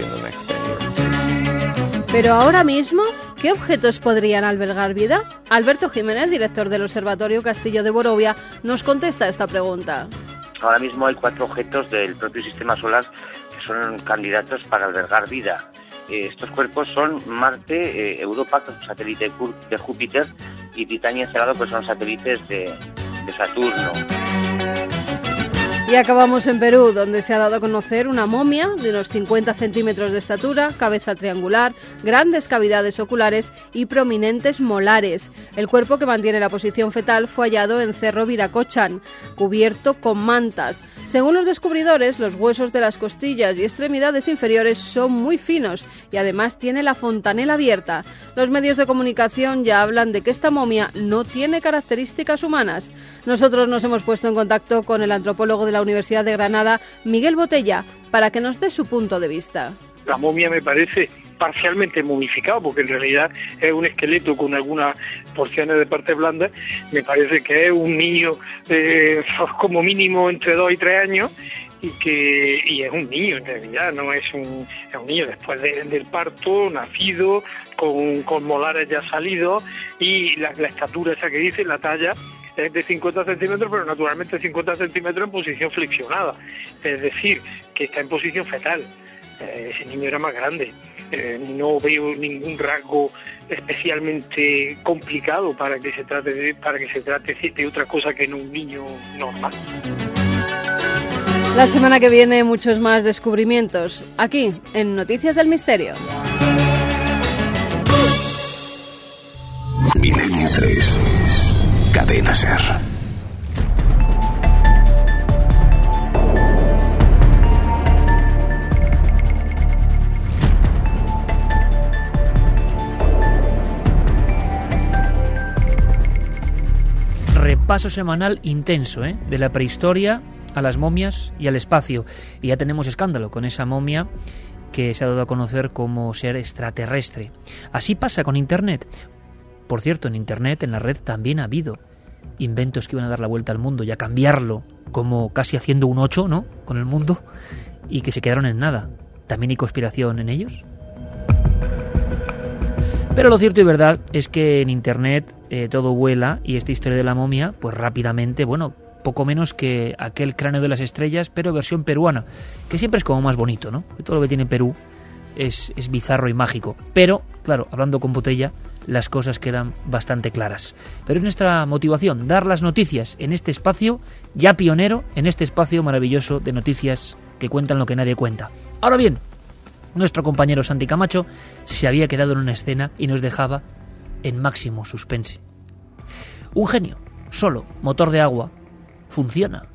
Pero ahora mismo, ¿qué objetos podrían albergar vida? Alberto Jiménez, director del Observatorio Castillo de Borovia, nos contesta esta pregunta. Ahora mismo hay cuatro objetos del propio sistema solar que son candidatos para albergar vida. Eh, estos cuerpos son Marte, eh, Europa, que es un satélite de Júpiter, y Titania y Encelado, que son satélites de, de Saturno. Y acabamos en Perú, donde se ha dado a conocer una momia de unos cincuenta centímetros de estatura, cabeza triangular, grandes cavidades oculares y prominentes molares. El cuerpo, que mantiene la posición fetal, fue hallado en Cerro Viracochan, cubierto con mantas. Según los descubridores, los huesos de las costillas y extremidades inferiores son muy finos y además tiene la fontanela abierta. Los medios de comunicación ya hablan de que esta momia no tiene características humanas. Nosotros nos hemos puesto en contacto con el antropólogo de la Universidad de Granada, Miguel Botella, para que nos dé su punto de vista. La momia me parece parcialmente momificado, porque en realidad es un esqueleto con algunas porciones de parte blanda. Me parece que es un niño eh, como mínimo entre dos y tres años, y que y es un niño en realidad, no es un, es un niño después de, del parto, nacido, con, con molares ya salidos, y la, la estatura esa que dice, la talla, es de cincuenta centímetros, pero naturalmente cincuenta centímetros en posición flexionada, es decir, que está en posición fetal. Eh, ese niño era más grande. Eh, no veo ningún rasgo especialmente complicado para que se trate de, para que se trate de otra cosa que en un niño normal. La semana que viene muchos más descubrimientos, aquí en Noticias del Misterio. Milenio tres. Cadena SER. Repaso semanal intenso, ¿eh? De la prehistoria a las momias y al espacio. Y ya tenemos escándalo con esa momia que se ha dado a conocer como ser extraterrestre. Así pasa con Internet. Por cierto, en Internet, en la red, también ha habido inventos que iban a dar la vuelta al mundo y a cambiarlo, como casi haciendo un ocho, ¿no?, con el mundo, y que se quedaron en nada. ¿también hay conspiración en ellos? Pero lo cierto y verdad es que en Internet eh, todo vuela, y esta historia de la momia, pues rápidamente, bueno, poco menos que aquel cráneo de las estrellas, pero versión peruana, que siempre es como más bonito, ¿no? Todo lo que tiene Perú es, es bizarro y mágico. Pero, claro, hablando con botella, las cosas quedan bastante claras. Pero es nuestra motivación, dar las noticias en este espacio, ya pionero, en este espacio maravilloso de noticias que cuentan lo que nadie cuenta. Ahora bien, nuestro compañero Santi Camacho se había quedado en una escena y nos dejaba en máximo suspense. Un genio, solo, motor de agua, funciona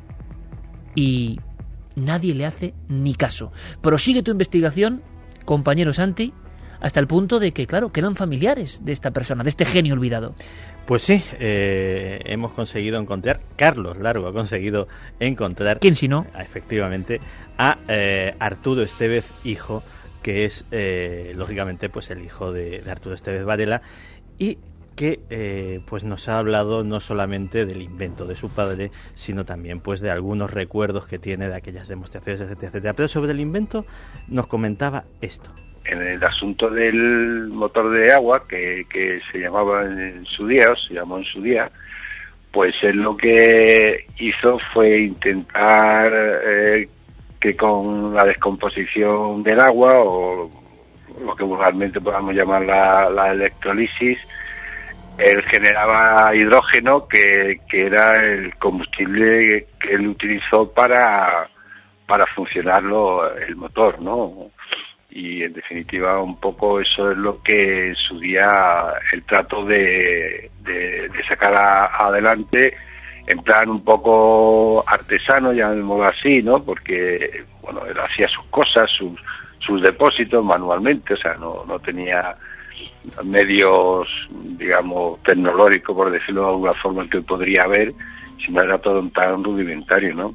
y nadie le hace ni caso. Prosigue tu investigación, compañero Santi, hasta el punto de que, claro, que eran familiares de esta persona, de este genio olvidado. Pues sí, eh, hemos conseguido encontrar, Carlos Largo ha conseguido encontrar... ¿Quién si no? Efectivamente, a eh, Arturo Estévez, hijo, que es, eh, lógicamente, pues el hijo de, de Arturo Estévez Varela, y que eh, pues nos ha hablado no solamente del invento de su padre, sino también pues de algunos recuerdos que tiene de aquellas demostraciones, etcétera, etcétera. Pero sobre el invento nos comentaba esto. En el asunto del motor de agua, que, que se llamaba en su día, o se llamó en su día, pues él lo que hizo fue intentar eh, que con la descomposición del agua, o lo que vulgarmente podamos llamar la, la electrolisis, él generaba hidrógeno, que, que era el combustible que él utilizó para, para funcionarlo el motor, ¿no? Y en definitiva un poco eso es lo que en su día el trato de, de, de sacar a, adelante en plan un poco artesano, llamémoslo así, ¿no? Porque, bueno, él hacía sus cosas, sus, sus depósitos manualmente, o sea, no, no tenía medios, digamos, tecnológicos, por decirlo de alguna forma, que podría haber, sino era todo tan rudimentario, ¿no?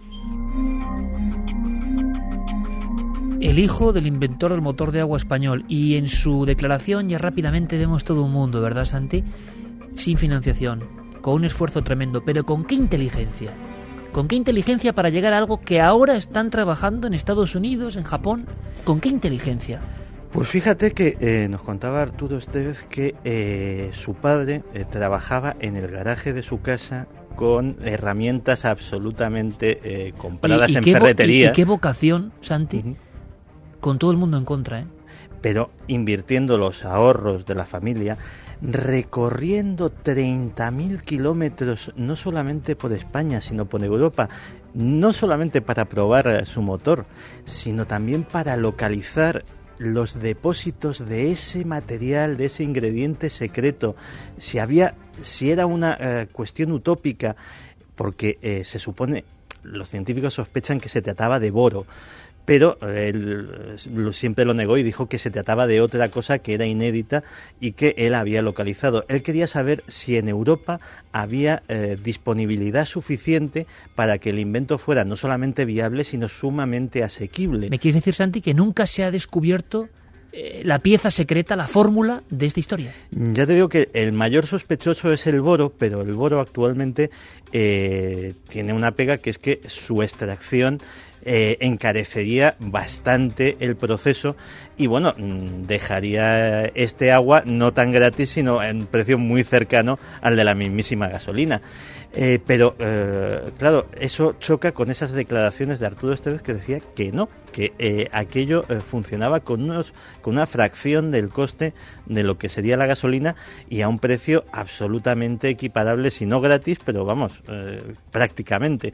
El hijo del inventor del motor de agua español, y en su declaración ya rápidamente vemos todo un mundo, ¿verdad, Santi? Sin financiación, con un esfuerzo tremendo, pero ¿con qué inteligencia? ¿Con qué inteligencia para llegar a algo que ahora están trabajando en Estados Unidos, en Japón? ¿Con qué inteligencia? Pues fíjate que eh, nos contaba Arturo Estévez que eh, su padre eh, trabajaba en el garaje de su casa con herramientas absolutamente eh, compradas ¿Y, y en qué ferretería. Y, y qué vocación, Santi, uh-huh. con todo el mundo en contra, ¿eh? Pero invirtiendo los ahorros de la familia, recorriendo treinta mil kilómetros, no solamente por España, sino por Europa, no solamente para probar su motor, sino también para localizar los depósitos de ese material, de ese ingrediente secreto, si había, si era una eh, cuestión utópica, porque eh, se supone, los científicos sospechan que se trataba de boro, pero él siempre lo negó y dijo que se trataba de otra cosa que era inédita y que él había localizado. Él quería saber si en Europa había eh, disponibilidad suficiente para que el invento fuera no solamente viable, sino sumamente asequible. ¿Me quieres decir, Santi, que nunca se ha descubierto eh, la pieza secreta, la fórmula de esta historia? Ya te digo que el mayor sospechoso es el boro, pero el boro actualmente eh, tiene una pega, que es que su extracción Eh, encarecería bastante el proceso y bueno, dejaría este agua no tan gratis, sino en un precio muy cercano al de la mismísima gasolina. Eh, pero eh, claro, eso choca con esas declaraciones de Arturo Estévez, que decía que no, que eh, aquello eh, funcionaba con, unos, con una fracción del coste de lo que sería la gasolina y a un precio absolutamente equiparable, si no gratis, pero vamos, eh, prácticamente.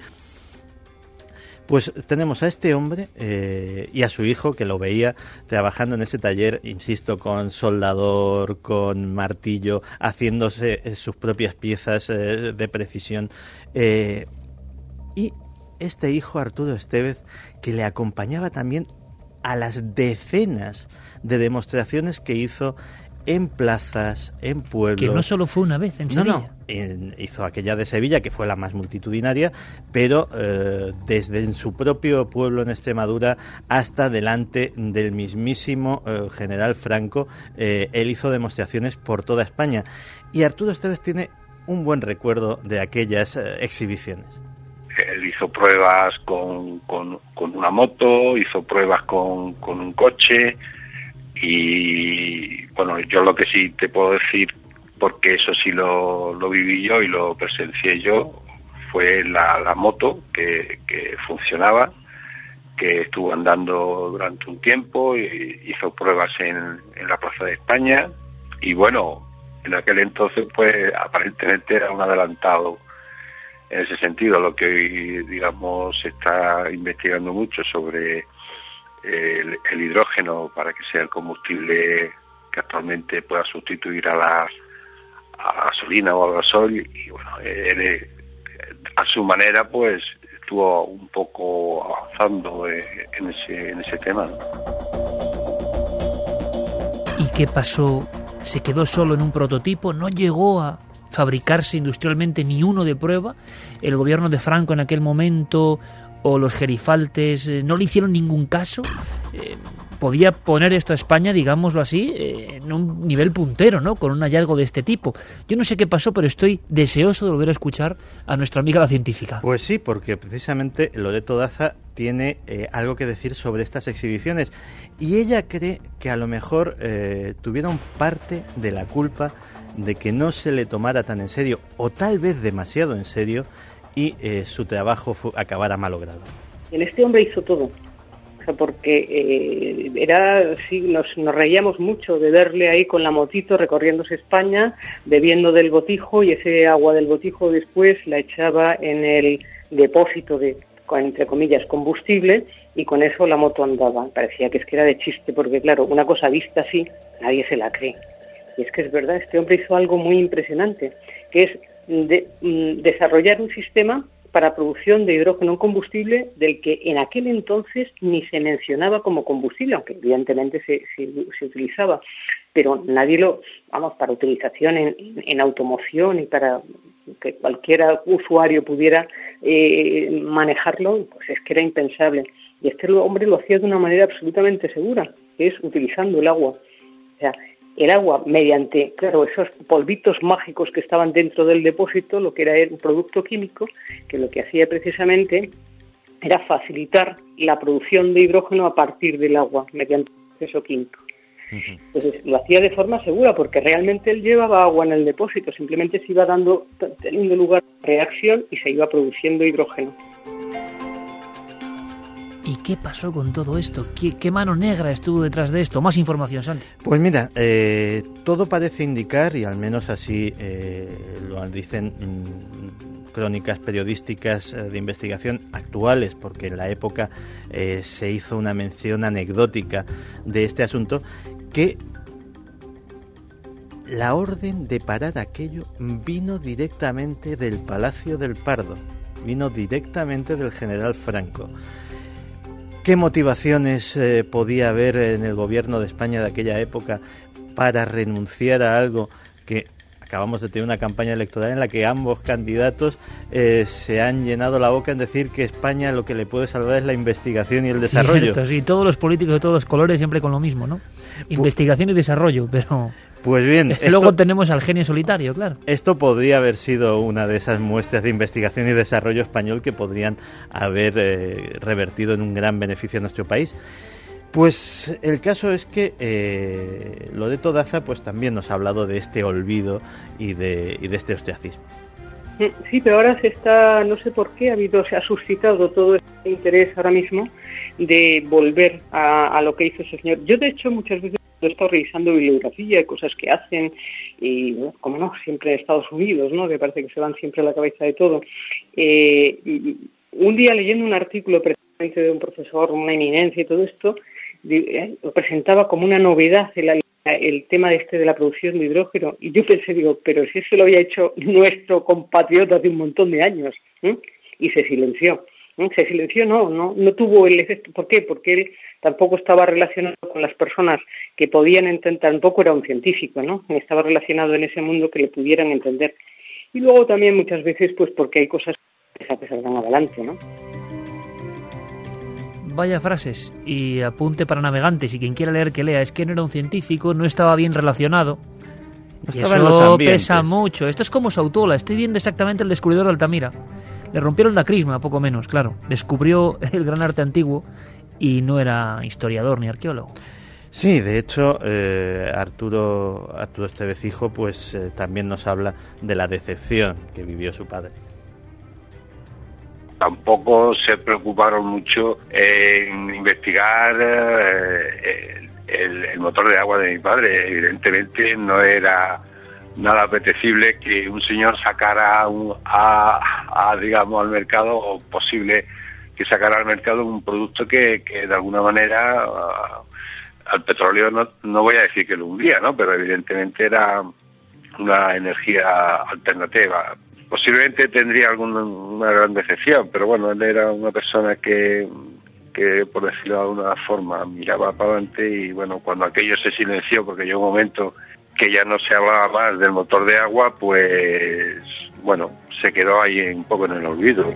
Pues tenemos a este hombre eh, y a su hijo, que lo veía trabajando en ese taller, insisto, con soldador, con martillo, haciéndose sus propias piezas eh, de precisión. Eh, y este hijo, Arturo Estévez, que le acompañaba también a las decenas de demostraciones que hizo en plazas, en pueblos. Que no solo fue una vez en Sevilla. No, no. En, hizo aquella de Sevilla, que fue la más multitudinaria, pero eh, desde en su propio pueblo en Extremadura hasta delante del mismísimo eh, general Franco, eh, él hizo demostraciones por toda España. Y Arturo Estévez tiene un buen recuerdo de aquellas eh, exhibiciones. Él hizo pruebas con, con, con una moto, hizo pruebas con, con un coche y bueno, yo lo que sí te puedo decir, porque eso sí lo, lo viví yo y lo presencié yo, fue la, la moto que, que funcionaba, que estuvo andando durante un tiempo y hizo pruebas en, en la Plaza de España y bueno, en aquel entonces pues aparentemente era un adelantado en ese sentido. Lo que hoy, digamos, se está investigando mucho sobre el, el hidrógeno para que sea el combustible que actualmente pueda sustituir a la, a la gasolina o al gasol, y bueno, él a su manera pues estuvo un poco avanzando en ese, en ese tema, ¿no? ¿Y qué pasó? ¿Se quedó solo en un prototipo? ¿No llegó a fabricarse industrialmente ni uno de prueba? ¿El gobierno de Franco en aquel momento o los gerifaltes eh, no le hicieron ningún caso? Eh, podía poner esto a España, digámoslo así, eh, en un nivel puntero, ¿no? Con un hallazgo de este tipo. Yo no sé qué pasó, pero estoy deseoso de volver a escuchar a nuestra amiga la científica. Pues sí, porque precisamente Loreto Daza tiene eh, algo que decir sobre estas exhibiciones y ella cree que a lo mejor eh, tuvieron parte de la culpa de que no se le tomara tan en serio, o tal vez demasiado en serio, y eh, su trabajo fu- acabara malogrado. En este hombre hizo todo, o sea, porque eh, era, sí, nos, nos reíamos mucho de verle ahí con la motito recorriéndose España, bebiendo del botijo, y ese agua del botijo después la echaba en el depósito de, entre comillas, combustible, y con eso la moto andaba. Parecía que es que era de chiste, porque claro, una cosa vista así, nadie se la cree. Y es que es verdad, este hombre hizo algo muy impresionante, que es de, mm, desarrollar un sistema para producción de hidrógeno en combustible del que en aquel entonces ni se mencionaba como combustible, aunque evidentemente se, se, se utilizaba, pero nadie lo, vamos, para utilización en, en automoción y para que cualquier usuario pudiera eh, manejarlo, pues es que era impensable. Y este hombre lo hacía de una manera absolutamente segura, que es utilizando el agua. O sea, el agua, mediante, claro, esos polvitos mágicos que estaban dentro del depósito, lo que era un producto químico, que lo que hacía precisamente era facilitar la producción de hidrógeno a partir del agua, mediante un proceso químico. Entonces, lo hacía de forma segura, porque realmente él llevaba agua en el depósito, simplemente se iba dando, teniendo lugar reacción y se iba produciendo hidrógeno. ¿Y qué pasó con todo esto? ¿Qué, qué mano negra estuvo detrás de esto? Más información, Santi. Pues mira, eh, todo parece indicar, y al menos así eh, lo dicen mmm, crónicas periodísticas eh, de investigación actuales, porque en la época eh, se hizo una mención anecdótica de este asunto, que la orden de parar aquello vino directamente del Palacio del Pardo, vino directamente del general Franco. ¿Qué motivaciones eh, podía haber en el gobierno de España de aquella época para renunciar a algo que acabamos de tener una campaña electoral en la que ambos candidatos eh, se han llenado la boca en decir que España lo que le puede salvar es la investigación y el desarrollo? Cierto, sí, todos los políticos de todos los colores siempre con lo mismo, ¿no? Investigación y desarrollo, pero... Pues bien, luego esto, tenemos al genio solitario, claro. Esto podría haber sido una de esas muestras de investigación y desarrollo español que podrían haber eh, revertido en un gran beneficio a nuestro país. Pues el caso es que eh, Loreto Daza pues también nos ha hablado de este olvido y de, y de este ostracismo. Sí, pero ahora se está, no sé por qué, ha habido, se ha suscitado todo este interés ahora mismo de volver a, a lo que hizo ese señor. Yo, de hecho, muchas veces he estado revisando bibliografía, cosas que hacen, y, bueno, como no, siempre en Estados Unidos, ¿no?, que parece que se van siempre a la cabeza de todo. Eh, un día, leyendo un artículo precisamente de un profesor, una eminencia y todo esto, eh, lo presentaba como una novedad en la el tema este de la producción de hidrógeno, y yo pensé, digo, pero si eso lo había hecho nuestro compatriota hace un montón de años, ¿eh? Y se silenció, ¿eh? se silenció, no, no, no tuvo el efecto. ¿Por qué? Porque él tampoco estaba relacionado con las personas que podían entender, tampoco era un científico, ¿no? Estaba relacionado en ese mundo que le pudieran entender. Y luego también muchas veces, pues porque hay cosas que salgan adelante, ¿no? Vaya frases, y apunte para navegantes, y quien quiera leer que lea. Es que no era un científico, no estaba bien relacionado. No y estaba en eso los ambientes. Pesa mucho. Esto es como Sautola, estoy viendo exactamente el descubridor de Altamira. Le rompieron la crisma, poco menos, claro. Descubrió el gran arte antiguo y no era historiador ni arqueólogo. Sí, de hecho, eh, Arturo, Arturo Estevez hijo, pues eh, también nos habla de la decepción que vivió su padre. Tampoco se preocuparon mucho en investigar eh, el, el motor de agua de mi padre. Evidentemente no era nada apetecible que un señor sacara un, a, a, digamos, al mercado, o posible que sacara al mercado un producto que, que de alguna manera uh, al petróleo, no, no voy a decir que lo hundía, ¿no? Pero evidentemente era una energía alternativa. Posiblemente tendría alguna una gran decepción, pero bueno, él era una persona que, que, por decirlo de alguna forma, miraba para adelante, y bueno, cuando aquello se silenció, porque llegó un momento que ya no se hablaba más del motor de agua, pues bueno, se quedó ahí un poco en el olvido.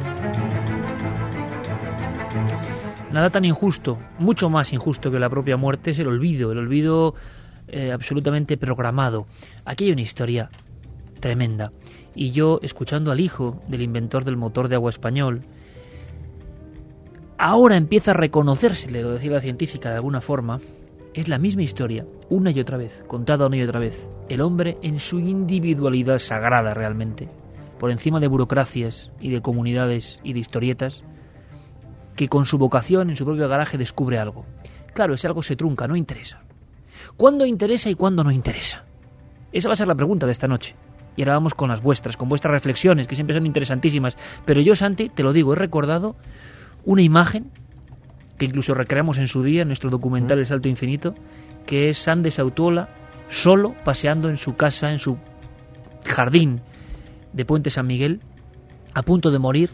Nada tan injusto, mucho más injusto que la propia muerte, es el olvido, el olvido eh, absolutamente programado. Aquí hay una historia tremenda. Y yo, escuchando al hijo del inventor del motor de agua español, ahora empieza a reconocérsele, lo decía la científica de alguna forma, es la misma historia, una y otra vez, contada una y otra vez. El hombre en su individualidad sagrada realmente, por encima de burocracias y de comunidades y de historietas, que con su vocación en su propio garaje descubre algo. Claro, ese algo se trunca, no interesa. ¿Cuándo interesa y cuándo no interesa? Esa va a ser la pregunta de esta noche. Y ahora vamos con las vuestras, con vuestras reflexiones, que siempre son interesantísimas. Pero yo, Santi, te lo digo, he recordado una imagen que incluso recreamos en su día en nuestro documental El Salto Infinito, que es San de Sautuola, solo, paseando en su casa, en su jardín de Puente San Miguel, a punto de morir,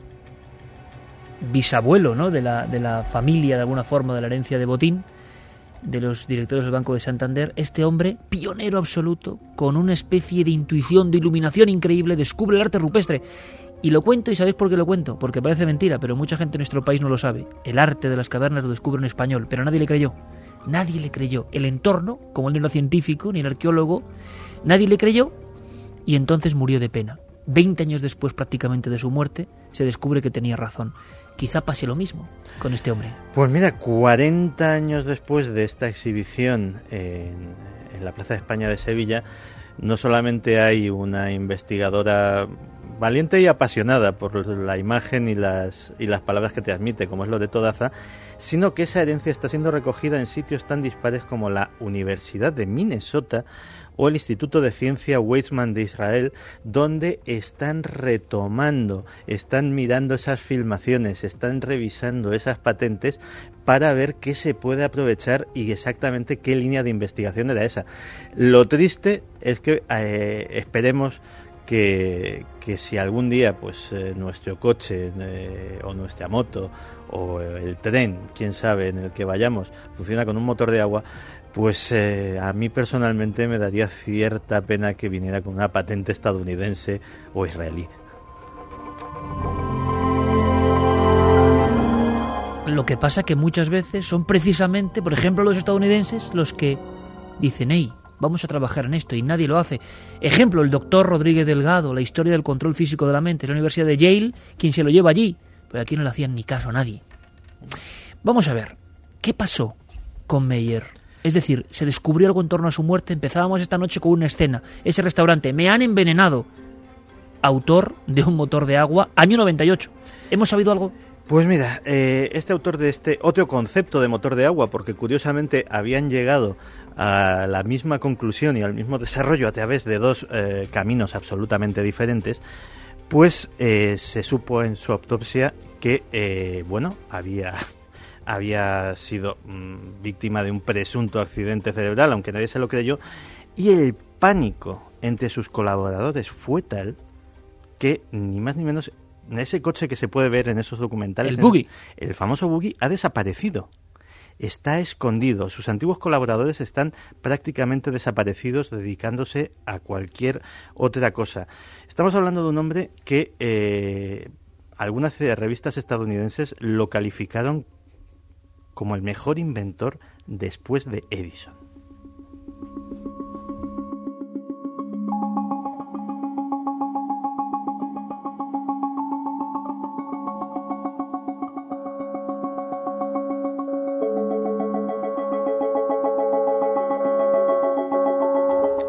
bisabuelo, ¿no?, de la, de la familia, de alguna forma, de la herencia de Botín, de los directores del Banco de Santander. Este hombre, pionero absoluto, con una especie de intuición, de iluminación increíble, descubre el arte rupestre. Y lo cuento, y ¿sabéis por qué lo cuento? Porque parece mentira, pero mucha gente en nuestro país no lo sabe. El arte de las cavernas lo descubre un español, pero nadie le creyó. Nadie le creyó. El entorno, como él no era científico ni el arqueólogo, nadie le creyó, y entonces murió de pena. Veinte años después prácticamente de su muerte, se descubre que tenía razón. Quizá pase lo mismo con este hombre. Pues mira, cuarenta años después de esta exhibición en, en la Plaza de España de Sevilla, no solamente hay una investigadora valiente y apasionada por la imagen y las, y las palabras que transmite, como es Loreto Daza, sino que esa herencia está siendo recogida en sitios tan dispares como la Universidad de Minnesota o el Instituto de Ciencia Weizmann de Israel, donde están retomando, están mirando esas filmaciones, están revisando esas patentes para ver qué se puede aprovechar y exactamente qué línea de investigación era esa. Lo triste es que eh, esperemos que, que si algún día pues eh, nuestro coche eh, o nuestra moto o el tren, quién sabe, en el que vayamos, funciona con un motor de agua, pues eh, a mí personalmente me daría cierta pena que viniera con una patente estadounidense o israelí. Lo que pasa que muchas veces son precisamente, por ejemplo, los estadounidenses los que dicen, hey, vamos a trabajar en esto, y nadie lo hace. Ejemplo, el doctor Rodríguez Delgado, la historia del control físico de la mente, la Universidad de Yale, quien se lo lleva allí, pero aquí no le hacían ni caso a nadie. Vamos a ver, ¿qué pasó con Meyer? Es decir, se descubrió algo en torno a su muerte. Empezábamos esta noche con una escena. Ese restaurante, me han envenenado. Autor de un motor de agua, año noventa y ocho. ¿Hemos sabido algo? Pues mira, eh, este autor de este otro concepto de motor de agua, porque curiosamente habían llegado a la misma conclusión y al mismo desarrollo a través de dos eh, caminos absolutamente diferentes, pues eh, se supo en su autopsia que, eh, bueno, había... había sido mmm, víctima de un presunto accidente cerebral, aunque nadie se lo creyó, y el pánico entre sus colaboradores fue tal que, ni más ni menos, ese coche que se puede ver en esos documentales, el buggy, el famoso buggy, ha desaparecido. Está escondido. Sus antiguos colaboradores están prácticamente desaparecidos, dedicándose a cualquier otra cosa. Estamos hablando de un hombre que eh, algunas revistas estadounidenses lo calificaron como el mejor inventor después de Edison.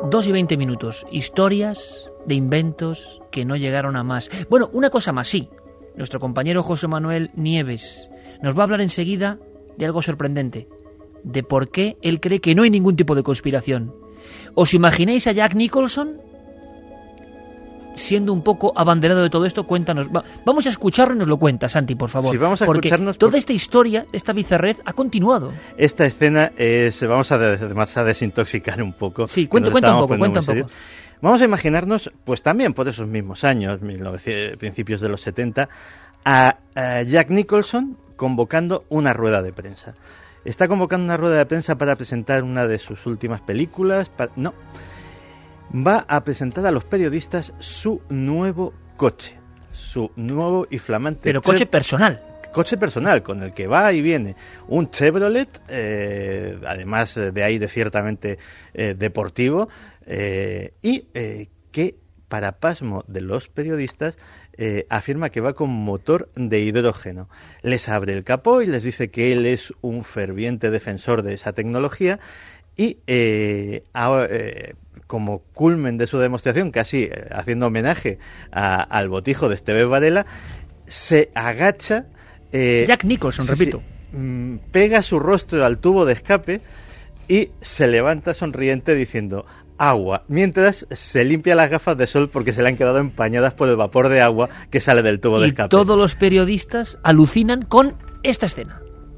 dos y veinte minutos. Historias de inventos que no llegaron a más. Bueno, una cosa más, sí. Nuestro compañero José Manuel Nieves nos va a hablar enseguida de algo sorprendente. De por qué él cree que no hay ningún tipo de conspiración. ¿Os imagináis a Jack Nicholson siendo un poco abanderado de todo esto? Cuéntanos. Va, vamos a escucharlo y nos lo cuenta, Santi, por favor. Sí, vamos a porque escucharnos. Toda por... esta historia, esta bizarrez, ha continuado. Esta escena es... Vamos a, además, a desintoxicar un poco. Sí, cuenta, cuenta un poco, cuenta un poco. Vamos a imaginarnos, pues también por esos mismos años, mil novecientos, principios de los setenta, a, a Jack Nicholson convocando una rueda de prensa. Está convocando una rueda de prensa para presentar una de sus últimas películas. Para... No. Va a presentar a los periodistas su nuevo coche. Su nuevo y flamante... Pero coche che... personal. Coche personal, con el que va y viene. Un Chevrolet, eh, además de aire ciertamente eh, deportivo, eh, y eh, que, para pasmo de los periodistas, eh, afirma que va con motor de hidrógeno. Les abre el capó y les dice que él es un ferviente defensor de esa tecnología y, eh, ahora, eh, como culmen de su demostración, casi eh, haciendo homenaje a, al botijo de Esteve Varela, se agacha... Eh, Jack Nicholson, sí, repito. Sí, mmm, pega su rostro al tubo de escape y se levanta sonriente diciendo agua, mientras se limpia las gafas de sol porque se le han quedado empañadas por el vapor de agua que sale del tubo y de escape. Y todos los periodistas alucinan con esta escena.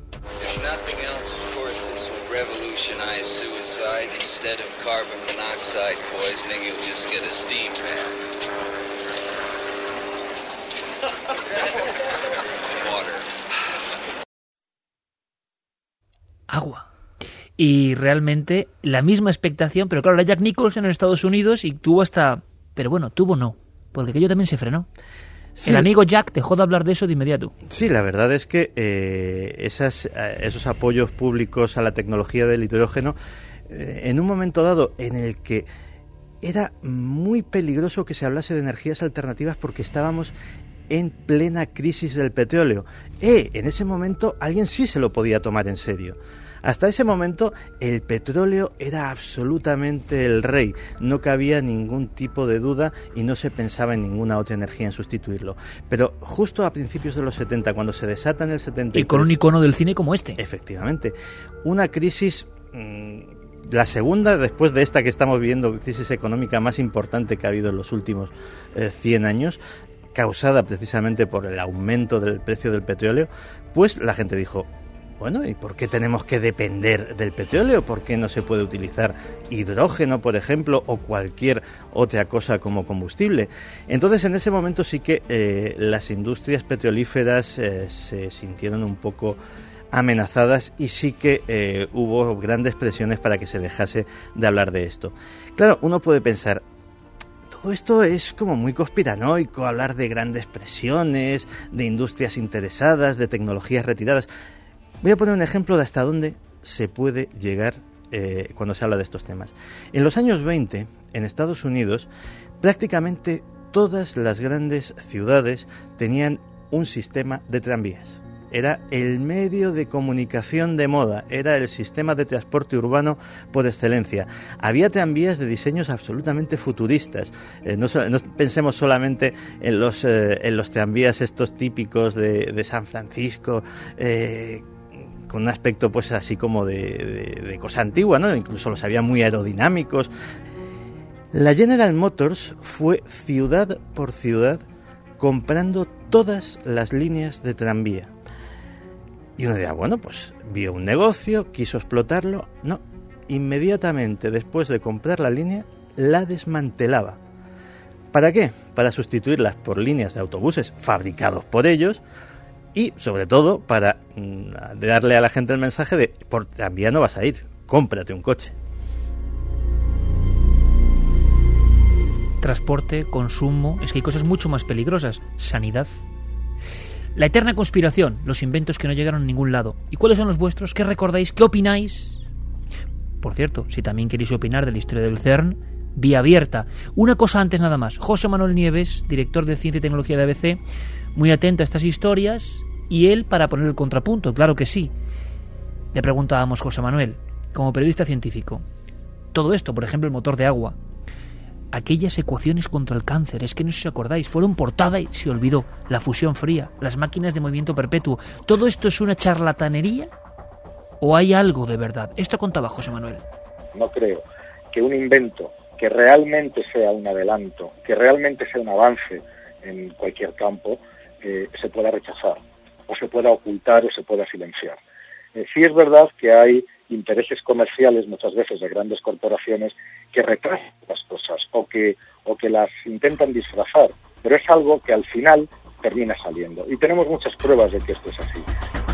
Agua. Y realmente la misma expectación, pero claro, era Jack Nicholson en Estados Unidos y tuvo hasta... Pero bueno, tuvo no, porque aquello también se frenó. Sí. El amigo Jack dejó de hablar de eso de inmediato. Sí, la verdad es que eh, esas, esos apoyos públicos a la tecnología del hidrógeno, eh, en un momento dado en el que era muy peligroso que se hablase de energías alternativas porque estábamos en plena crisis del petróleo. Eh, en ese momento alguien sí se lo podía tomar en serio. Hasta ese momento el petróleo era absolutamente el rey, no cabía ningún tipo de duda y no se pensaba en ninguna otra energía en sustituirlo. Pero justo a principios de los setenta, cuando se desata en el setenta y tres... Y con un icono del cine como este. Efectivamente. Una crisis... Mmm, la segunda, después de esta que estamos viviendo, crisis económica más importante que ha habido en los últimos eh, cien años, causada precisamente por el aumento del precio del petróleo, pues la gente dijo, bueno, ¿y por qué tenemos que depender del petróleo? ¿Por qué no se puede utilizar hidrógeno, por ejemplo, o cualquier otra cosa como combustible? Entonces, en ese momento sí que eh, las industrias petrolíferas eh, se sintieron un poco amenazadas y sí que eh, hubo grandes presiones para que se dejase de hablar de esto. Claro, uno puede pensar, todo esto es como muy conspiranoico, hablar de grandes presiones, de industrias interesadas, de tecnologías retiradas. Voy a poner un ejemplo de hasta dónde se puede llegar eh, cuando se habla de estos temas. En los años veinte, en Estados Unidos, prácticamente todas las grandes ciudades tenían un sistema de tranvías. Era el medio de comunicación de moda, era el sistema de transporte urbano por excelencia. Había tranvías de diseños absolutamente futuristas. Eh, no, no pensemos solamente en los, eh, en los tranvías estos típicos de, de San Francisco, eh, con un aspecto pues así como de, de, de cosa antigua, ¿no? Incluso los había muy aerodinámicos. La General Motors fue ciudad por ciudad comprando todas las líneas de tranvía. Y uno dirá, bueno, pues vio un negocio, quiso explotarlo. No, inmediatamente después de comprar la línea, la desmantelaba. ¿Para qué? Para sustituirlas por líneas de autobuses fabricados por ellos y, sobre todo, para mm, darle a la gente el mensaje de, por tranvía no vas a ir, cómprate un coche. Transporte, consumo, es que hay cosas mucho más peligrosas. Sanidad. La eterna conspiración, los inventos que no llegaron a ningún lado. ¿Y cuáles son los vuestros? ¿Qué recordáis? ¿Qué opináis? Por cierto, si también queréis opinar de la historia del CERN, vía abierta. Una cosa antes nada más. José Manuel Nieves, director de Ciencia y Tecnología de A B C, muy atento a estas historias, y él para poner el contrapunto, claro que sí. Le preguntábamos, José Manuel, como periodista científico, todo esto, por ejemplo el motor de agua, aquellas ecuaciones contra el cáncer, es que no sé si os acordáis, fueron portada y se olvidó, la fusión fría, las máquinas de movimiento perpetuo, ¿todo esto es una charlatanería o hay algo de verdad? Esto contaba José Manuel. No creo que un invento que realmente sea un adelanto, que realmente sea un avance en cualquier campo, eh, se pueda rechazar, o se pueda ocultar, o se pueda silenciar. Eh, sí es verdad que hay intereses comerciales muchas veces de grandes corporaciones que retrasan las cosas o que, o que las intentan disfrazar, pero es algo que al final termina saliendo. Y tenemos muchas pruebas de que esto es así.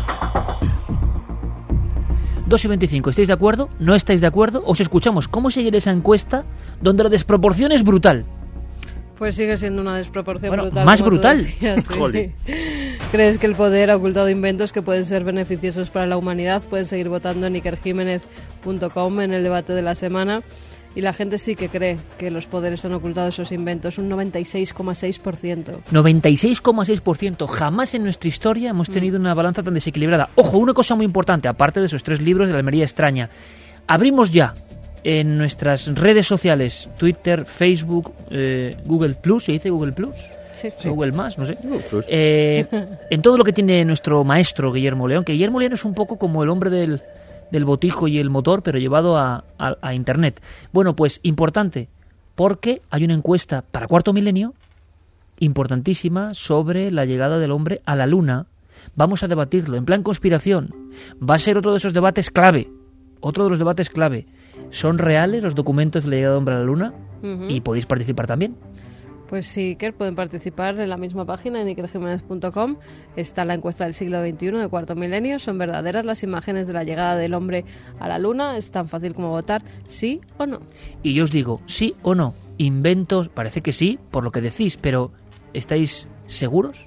dos y veinticinco, ¿estáis de acuerdo? ¿No estáis de acuerdo? Os escuchamos. ¿Cómo seguir esa encuesta donde la desproporción es brutal? Pues sigue siendo una desproporción bueno, brutal. Más brutal. Decías, sí. ¿Crees que el poder ha ocultado inventos que pueden ser beneficiosos para la humanidad? Pueden seguir votando en iker jiménez punto com en el debate de la semana. Y la gente sí que cree que los poderes han ocultado esos inventos, un noventa y seis coma seis por ciento. noventa y seis coma seis por ciento. Jamás en nuestra historia hemos tenido una balanza tan desequilibrada. Ojo, una cosa muy importante, aparte de esos tres libros de la Almería extraña. Abrimos ya en nuestras redes sociales, Twitter, Facebook, eh, Google Plus, ¿se dice Google Plus? Sí, sí. Google Más, no sé. Eh, en todo lo que tiene nuestro maestro Guillermo León, que Guillermo León es un poco como el hombre del... del botijo y el motor, pero llevado a, a, a Internet. Bueno, pues importante, porque hay una encuesta para cuarto milenio importantísima sobre la llegada del hombre a la Luna. Vamos a debatirlo en plan conspiración. Va a ser otro de esos debates clave. Otro de los debates clave. ¿Son reales los documentos de la llegada del hombre a la Luna? Uh-huh. Y podéis participar también. Pues sí, que pueden participar en la misma página, en iker jiménez punto com. Está la encuesta del siglo veintiuno de Cuarto Milenio. ¿Son verdaderas las imágenes de la llegada del hombre a la Luna? Es tan fácil como votar sí o no. Y yo os digo, sí o no. Inventos, parece que sí, por lo que decís, pero ¿estáis seguros?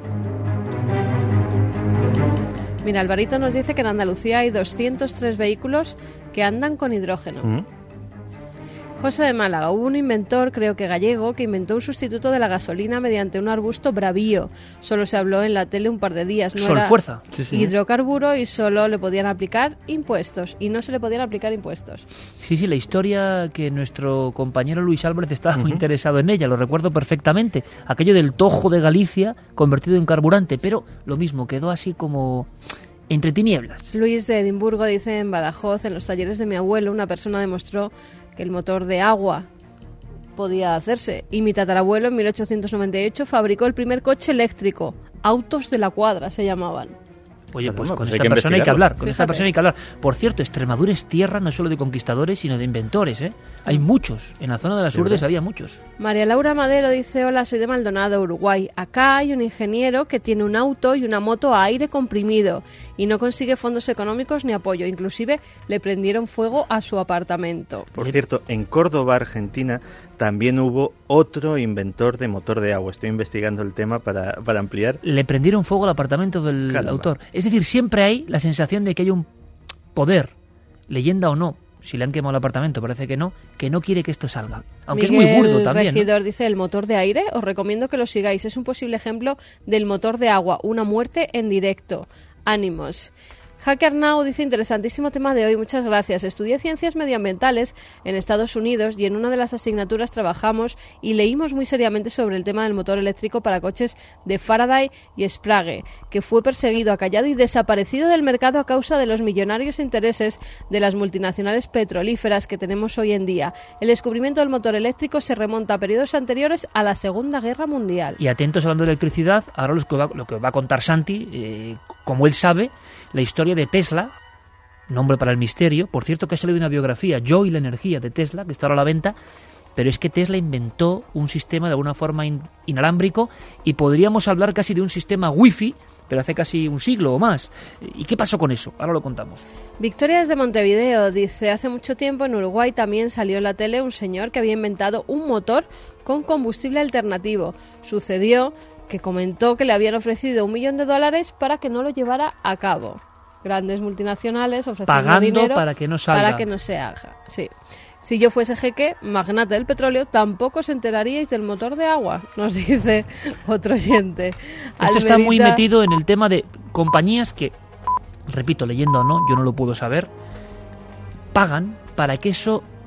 Mira, Alvarito nos dice que en Andalucía hay doscientos tres vehículos que andan con hidrógeno. ¿Mm? José de Málaga, hubo un inventor, creo que gallego, que inventó un sustituto de la gasolina mediante un arbusto bravío. Solo se habló en la tele un par de días. No Sol era fuerza. Sí, sí. Hidrocarburo y solo le podían aplicar impuestos. Y no se le podían aplicar impuestos. Sí, sí, la historia que nuestro compañero Luis Álvarez estaba uh-huh. muy interesado en ella, lo recuerdo perfectamente. Aquello del tojo de Galicia convertido en carburante, pero lo mismo, quedó así como... entre tinieblas. Luis de Edimburgo dice: en Badajoz, en los talleres de mi abuelo, una persona demostró que el motor de agua podía hacerse. Y mi tatarabuelo en mil ochocientos noventa y ocho fabricó el primer coche eléctrico. Autos de la Cuadra se llamaban. Oye, pues no, con pues esta hay persona hay que hablar, con Fíjate. esta persona hay que hablar. Por cierto, Extremadura es tierra no solo de conquistadores, sino de inventores, ¿eh? Hay muchos, en la zona de las Sí, Urdes ¿verdad? había muchos. María Laura Madero dice: hola, soy de Maldonado, Uruguay. Acá hay un ingeniero que tiene un auto y una moto a aire comprimido y no consigue fondos económicos ni apoyo. Inclusive le prendieron fuego a su apartamento. Por cierto, en Córdoba, Argentina, también hubo otro inventor de motor de agua. Estoy investigando el tema para, para ampliar. Le prendieron fuego al apartamento del Caramba. autor. Es decir, siempre hay la sensación de que hay un poder, leyenda o no, si le han quemado el apartamento, parece que no, que no quiere que esto salga. Aunque Miguel es muy burdo también, ¿no? Regidor dice: el motor de aire, os recomiendo que lo sigáis. Es un posible ejemplo del motor de agua, una muerte en directo. Ánimos. Hacker Now dice: interesantísimo tema de hoy, muchas gracias. Estudié ciencias medioambientales en Estados Unidos y en una de las asignaturas trabajamos y leímos muy seriamente sobre el tema del motor eléctrico para coches de Faraday y Sprague, que fue perseguido, acallado y desaparecido del mercado a causa de los millonarios intereses de las multinacionales petrolíferas que tenemos hoy en día. El descubrimiento del motor eléctrico se remonta a periodos anteriores a la Segunda Guerra Mundial. Y atentos hablando de electricidad, ahora lo que va, lo que va a contar Santi, eh, como él sabe, la historia de Tesla, nombre para el misterio. Por cierto, que ha salido una biografía, Yo y la energía, de Tesla, que está ahora a la venta, pero es que Tesla inventó un sistema de alguna forma in- inalámbrico y podríamos hablar casi de un sistema wifi, pero hace casi un siglo o más. ¿Y qué pasó con eso? Ahora lo contamos. Victoria desde Montevideo dice: hace mucho tiempo en Uruguay también salió en la tele un señor que había inventado un motor con combustible alternativo. Sucedió que comentó que le habían ofrecido un millón de dólares para que no lo llevara a cabo. Grandes multinacionales ofreciendo Pagando dinero para que no salga. para que no se haga. Sí. Si yo fuese jeque, magnate del petróleo, tampoco os enteraríais del motor de agua, nos dice otro oyente. Esto está muy Almerita- metido en el tema de compañías que, repito, leyenda o no, yo no lo puedo saber, pagan para que eso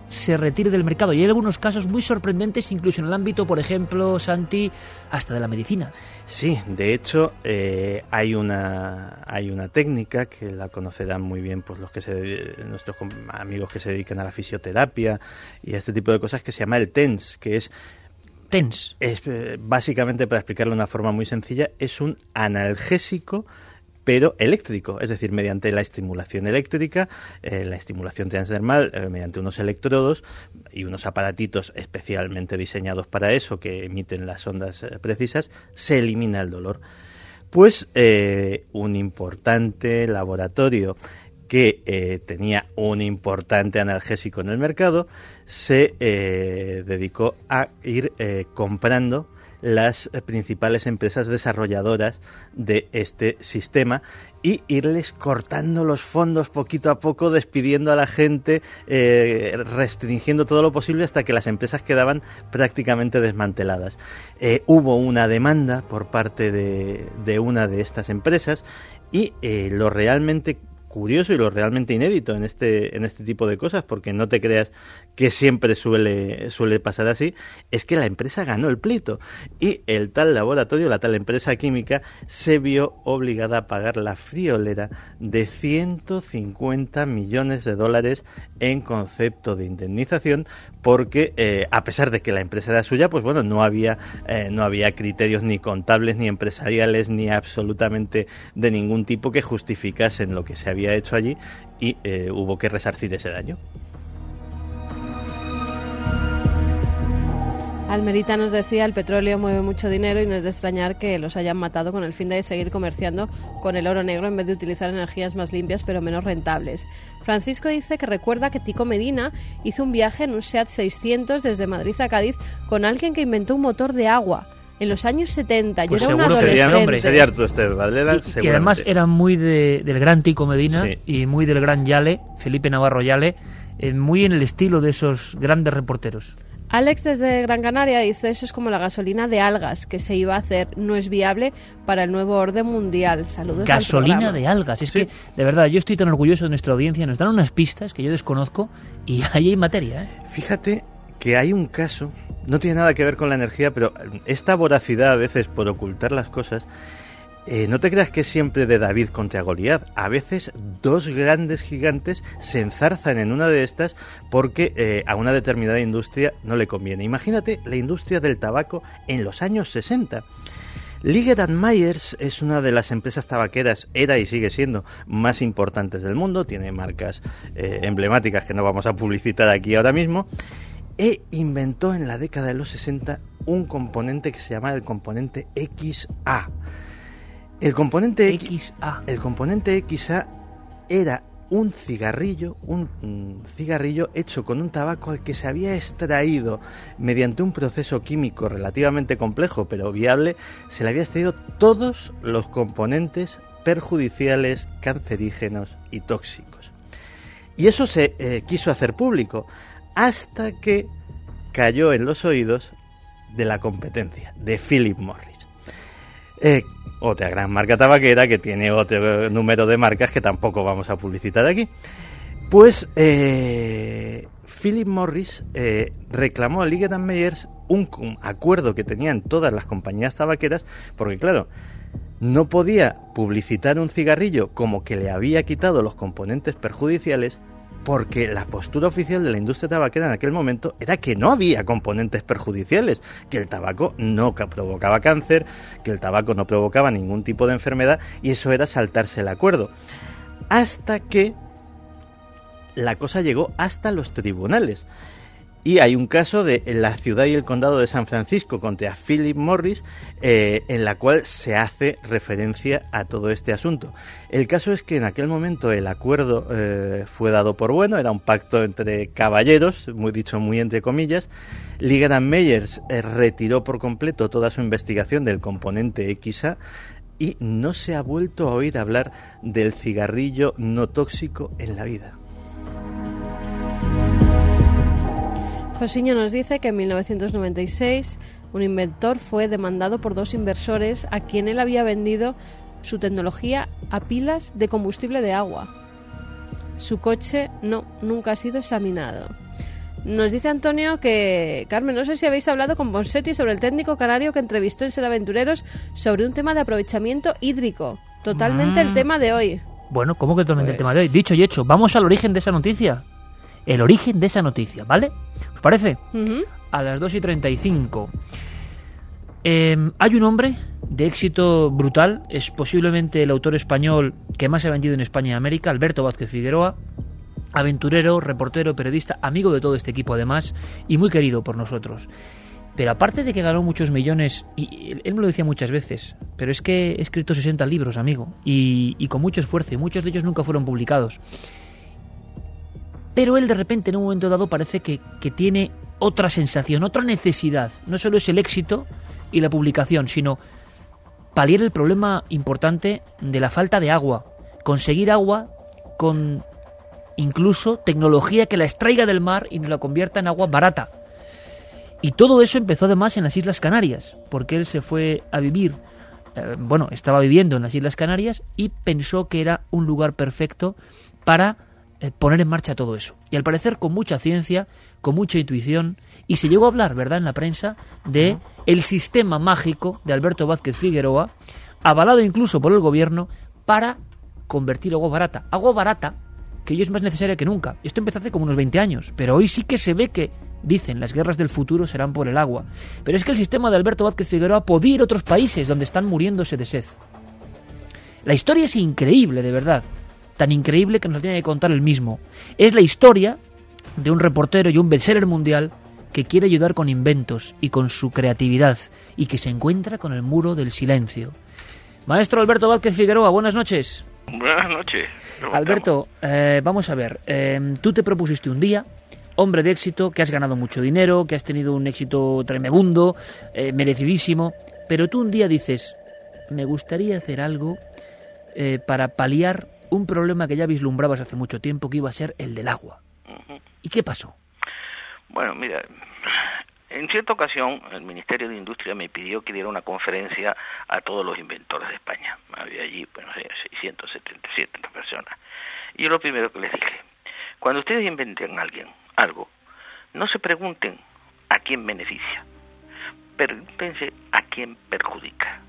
se retire del mercado. Y hay algunos casos muy sorprendentes, incluso en el ámbito, por ejemplo, Santi, hasta de la medicina. Sí, de hecho, eh, hay una hay una técnica que la conocerán muy bien pues los que se, nuestros amigos que se dedican a la fisioterapia y a este tipo de cosas, que se llama el T E N S, que es T E N S. Es, básicamente, para explicarlo de una forma muy sencilla, es un analgésico pero eléctrico, es decir, mediante la estimulación eléctrica, eh, la estimulación transdermal, eh, mediante unos electrodos y unos aparatitos especialmente diseñados para eso, que emiten las ondas eh, precisas, se elimina el dolor. Pues eh, un importante laboratorio que eh, tenía un importante analgésico en el mercado, se eh, dedicó a ir eh, comprando las principales empresas desarrolladoras de este sistema y irles cortando los fondos poquito a poco, despidiendo a la gente, eh, restringiendo todo lo posible hasta que las empresas quedaban prácticamente desmanteladas. Eh, hubo una demanda por parte de, de una de estas empresas y eh, lo realmente curioso y lo realmente inédito en este en este tipo de cosas, porque no te creas que siempre suele suele pasar así, es que la empresa ganó el pleito y el tal laboratorio, la tal empresa química, se vio obligada a pagar la friolera de ciento cincuenta millones de dólares en concepto de indemnización, porque eh, a pesar de que la empresa era suya, pues bueno, no había eh, no había criterios ni contables ni empresariales ni absolutamente de ningún tipo que justificasen lo que se había hecho allí y eh, hubo que resarcir ese daño. Almerita nos decía, el petróleo mueve mucho dinero y no es de extrañar que los hayan matado con el fin de seguir comerciando con el oro negro en vez de utilizar energías más limpias pero menos rentables. Francisco dice que recuerda que Tico Medina hizo un viaje en un SEAT seiscientos desde Madrid a Cádiz con alguien que inventó un motor de agua en los años setenta. Pues yo era un adolescente. Sería, sería Arturo Esteve Valera, y, y además era muy de, del gran Tico Medina, sí, y muy del gran Yale, Felipe Navarro Yale, eh, muy en el estilo de esos grandes reporteros. Alex desde Gran Canaria dice, eso es como la gasolina de algas que se iba a hacer, no es viable para el nuevo orden mundial. Saludos. Gasolina de algas, es sí. que de verdad yo estoy tan orgulloso de nuestra audiencia, nos dan unas pistas que yo desconozco y ahí hay materia, ¿eh? Fíjate que hay un caso, no tiene nada que ver con la energía, pero esta voracidad a veces por ocultar las cosas, Eh, no te creas que es siempre de David contra Goliat. A veces dos grandes gigantes se enzarzan en una de estas porque eh, a una determinada industria no le conviene. Imagínate la industria del tabaco en los años sesenta. Liggett and Myers es una de las empresas tabaqueras, era y sigue siendo, más importantes del mundo. Tiene marcas eh, emblemáticas que no vamos a publicitar aquí ahora mismo. E inventó en la década de los sesenta un componente que se llama el componente X A. El componente X A. El componente X A era un cigarrillo, un, un cigarrillo hecho con un tabaco al que se había extraído mediante un proceso químico relativamente complejo pero viable, se le había extraído todos los componentes perjudiciales, cancerígenos y tóxicos. Y eso se eh, quiso hacer público hasta que cayó en los oídos de la competencia, de Philip Morris. Eh, otra gran marca tabaquera que tiene otro número de marcas que tampoco vamos a publicitar aquí. Pues eh, Philip Morris eh, reclamó a Liggett and Myers un, un acuerdo que tenían todas las compañías tabaqueras, porque claro, no podía publicitar un cigarrillo como que le había quitado los componentes perjudiciales, porque la postura oficial de la industria tabaquera en aquel momento era que no había componentes perjudiciales, que el tabaco no provocaba cáncer, que el tabaco no provocaba ningún tipo de enfermedad, y eso era saltarse el acuerdo. Hasta que la cosa llegó hasta los tribunales. Y hay un caso de la ciudad y el condado de San Francisco contra Philip Morris, eh, en la cual se hace referencia a todo este asunto. El caso es que en aquel momento el acuerdo eh, fue dado por bueno, era un pacto entre caballeros, muy dicho muy entre comillas. Liggett and Myers eh, retiró por completo toda su investigación del componente X A y no se ha vuelto a oír hablar del cigarrillo no tóxico en la vida. Josiño nos dice que en mil novecientos noventa y seis un inventor fue demandado por dos inversores a quien él había vendido su tecnología a pilas de combustible de agua. Su coche no, nunca ha sido examinado. Nos dice Antonio que, Carmen, no sé si habéis hablado con Bonsetti sobre el técnico canario que entrevistó en Ser Aventureros sobre un tema de aprovechamiento hídrico. Totalmente mm. el tema de hoy. Bueno, ¿cómo que totalmente Pues- el tema de hoy? Dicho y hecho, vamos al origen de esa noticia. El origen de esa noticia, ¿vale? ¿Os parece? Ujú. A las dos y treinta y cinco. Eh, hay un hombre de éxito brutal, es posiblemente el autor español que más se ha vendido en España y América, Alberto Vázquez Figueroa, aventurero, reportero, periodista, amigo de todo este equipo además, y muy querido por nosotros. Pero aparte de que ganó muchos millones, y él me lo decía muchas veces, pero es que he escrito sesenta libros, amigo, y, y con mucho esfuerzo, y muchos de ellos nunca fueron publicados. Pero él de repente en un momento dado parece que, que tiene otra sensación, otra necesidad. No solo es el éxito y la publicación, sino paliar el problema importante de la falta de agua. Conseguir agua con incluso tecnología que la extraiga del mar y la convierta en agua barata. Y todo eso empezó además en las Islas Canarias, porque él se fue a vivir, eh, bueno, estaba viviendo en las Islas Canarias y pensó que era un lugar perfecto para eh, poner en marcha todo eso. Y al parecer con mucha ciencia, con mucha intuición, y se llegó a hablar, ¿verdad?, en la prensa, de el sistema mágico de Alberto Vázquez Figueroa, avalado incluso por el gobierno, para convertir agua barata. Agua barata que hoy es más necesaria que nunca. Esto empezó hace como unos veinte años, pero hoy sí que se ve que, dicen, las guerras del futuro serán por el agua. Pero es que el sistema de Alberto Vázquez Figueroa podía ir a otros países donde están muriéndose de sed. La historia es increíble, de verdad. Tan increíble que nos la tiene que contar él mismo. Es la historia de un reportero y un bestseller mundial que quiere ayudar con inventos y con su creatividad y que se encuentra con el muro del silencio. Maestro Alberto Vázquez Figueroa, buenas noches. Buenas noches. Alberto, eh, vamos a ver, eh, tú te propusiste un día, hombre de éxito, que has ganado mucho dinero, que has tenido un éxito tremebundo, eh, merecidísimo, pero tú un día dices, me gustaría hacer algo eh, para paliar un problema que ya vislumbrabas hace mucho tiempo, que iba a ser el del agua. Uh-huh. ¿Y qué pasó? Bueno, mira, en cierta ocasión el Ministerio de Industria me pidió que diera una conferencia a todos los inventores de España. Había allí, bueno, seiscientas setenta y siete personas. Y yo lo primero que les dije, cuando ustedes inventen a alguien algo, no se pregunten a quién beneficia, pregúntense a quién perjudica.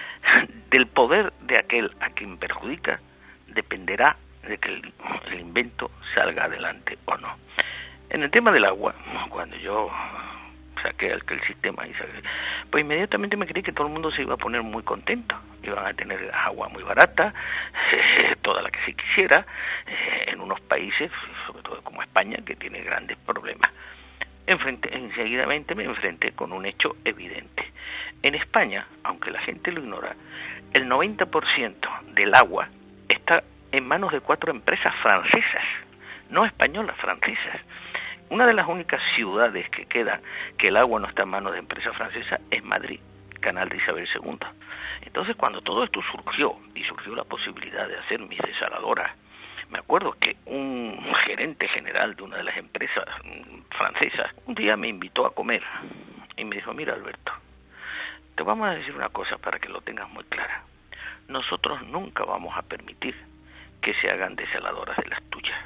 Del poder de aquel a quien perjudica dependerá de que el, el invento salga adelante o no. En el tema del agua, cuando yo saqué el, el sistema y saqué, pues inmediatamente me creí que todo el mundo se iba a poner muy contento, iban a tener agua muy barata, eh, toda la que se quisiera, eh, en unos países, sobre todo como España, que tiene grandes problemas. Enfrente, enseguidamente me enfrenté con un hecho evidente. En España, aunque la gente lo ignora, el noventa por ciento del agua está en manos de cuatro empresas francesas, no españolas, francesas. Una de las únicas ciudades que queda que el agua no está en manos de empresas francesas es Madrid, canal de Isabel segunda. Entonces, cuando todo esto surgió, y surgió la posibilidad de hacer mis desaladoras, me acuerdo que un gerente general de una de las empresas francesas un día me invitó a comer y me dijo, mira Alberto, te vamos a decir una cosa para que lo tengas muy clara. Nosotros nunca vamos a permitir que se hagan desaladoras de las tuyas.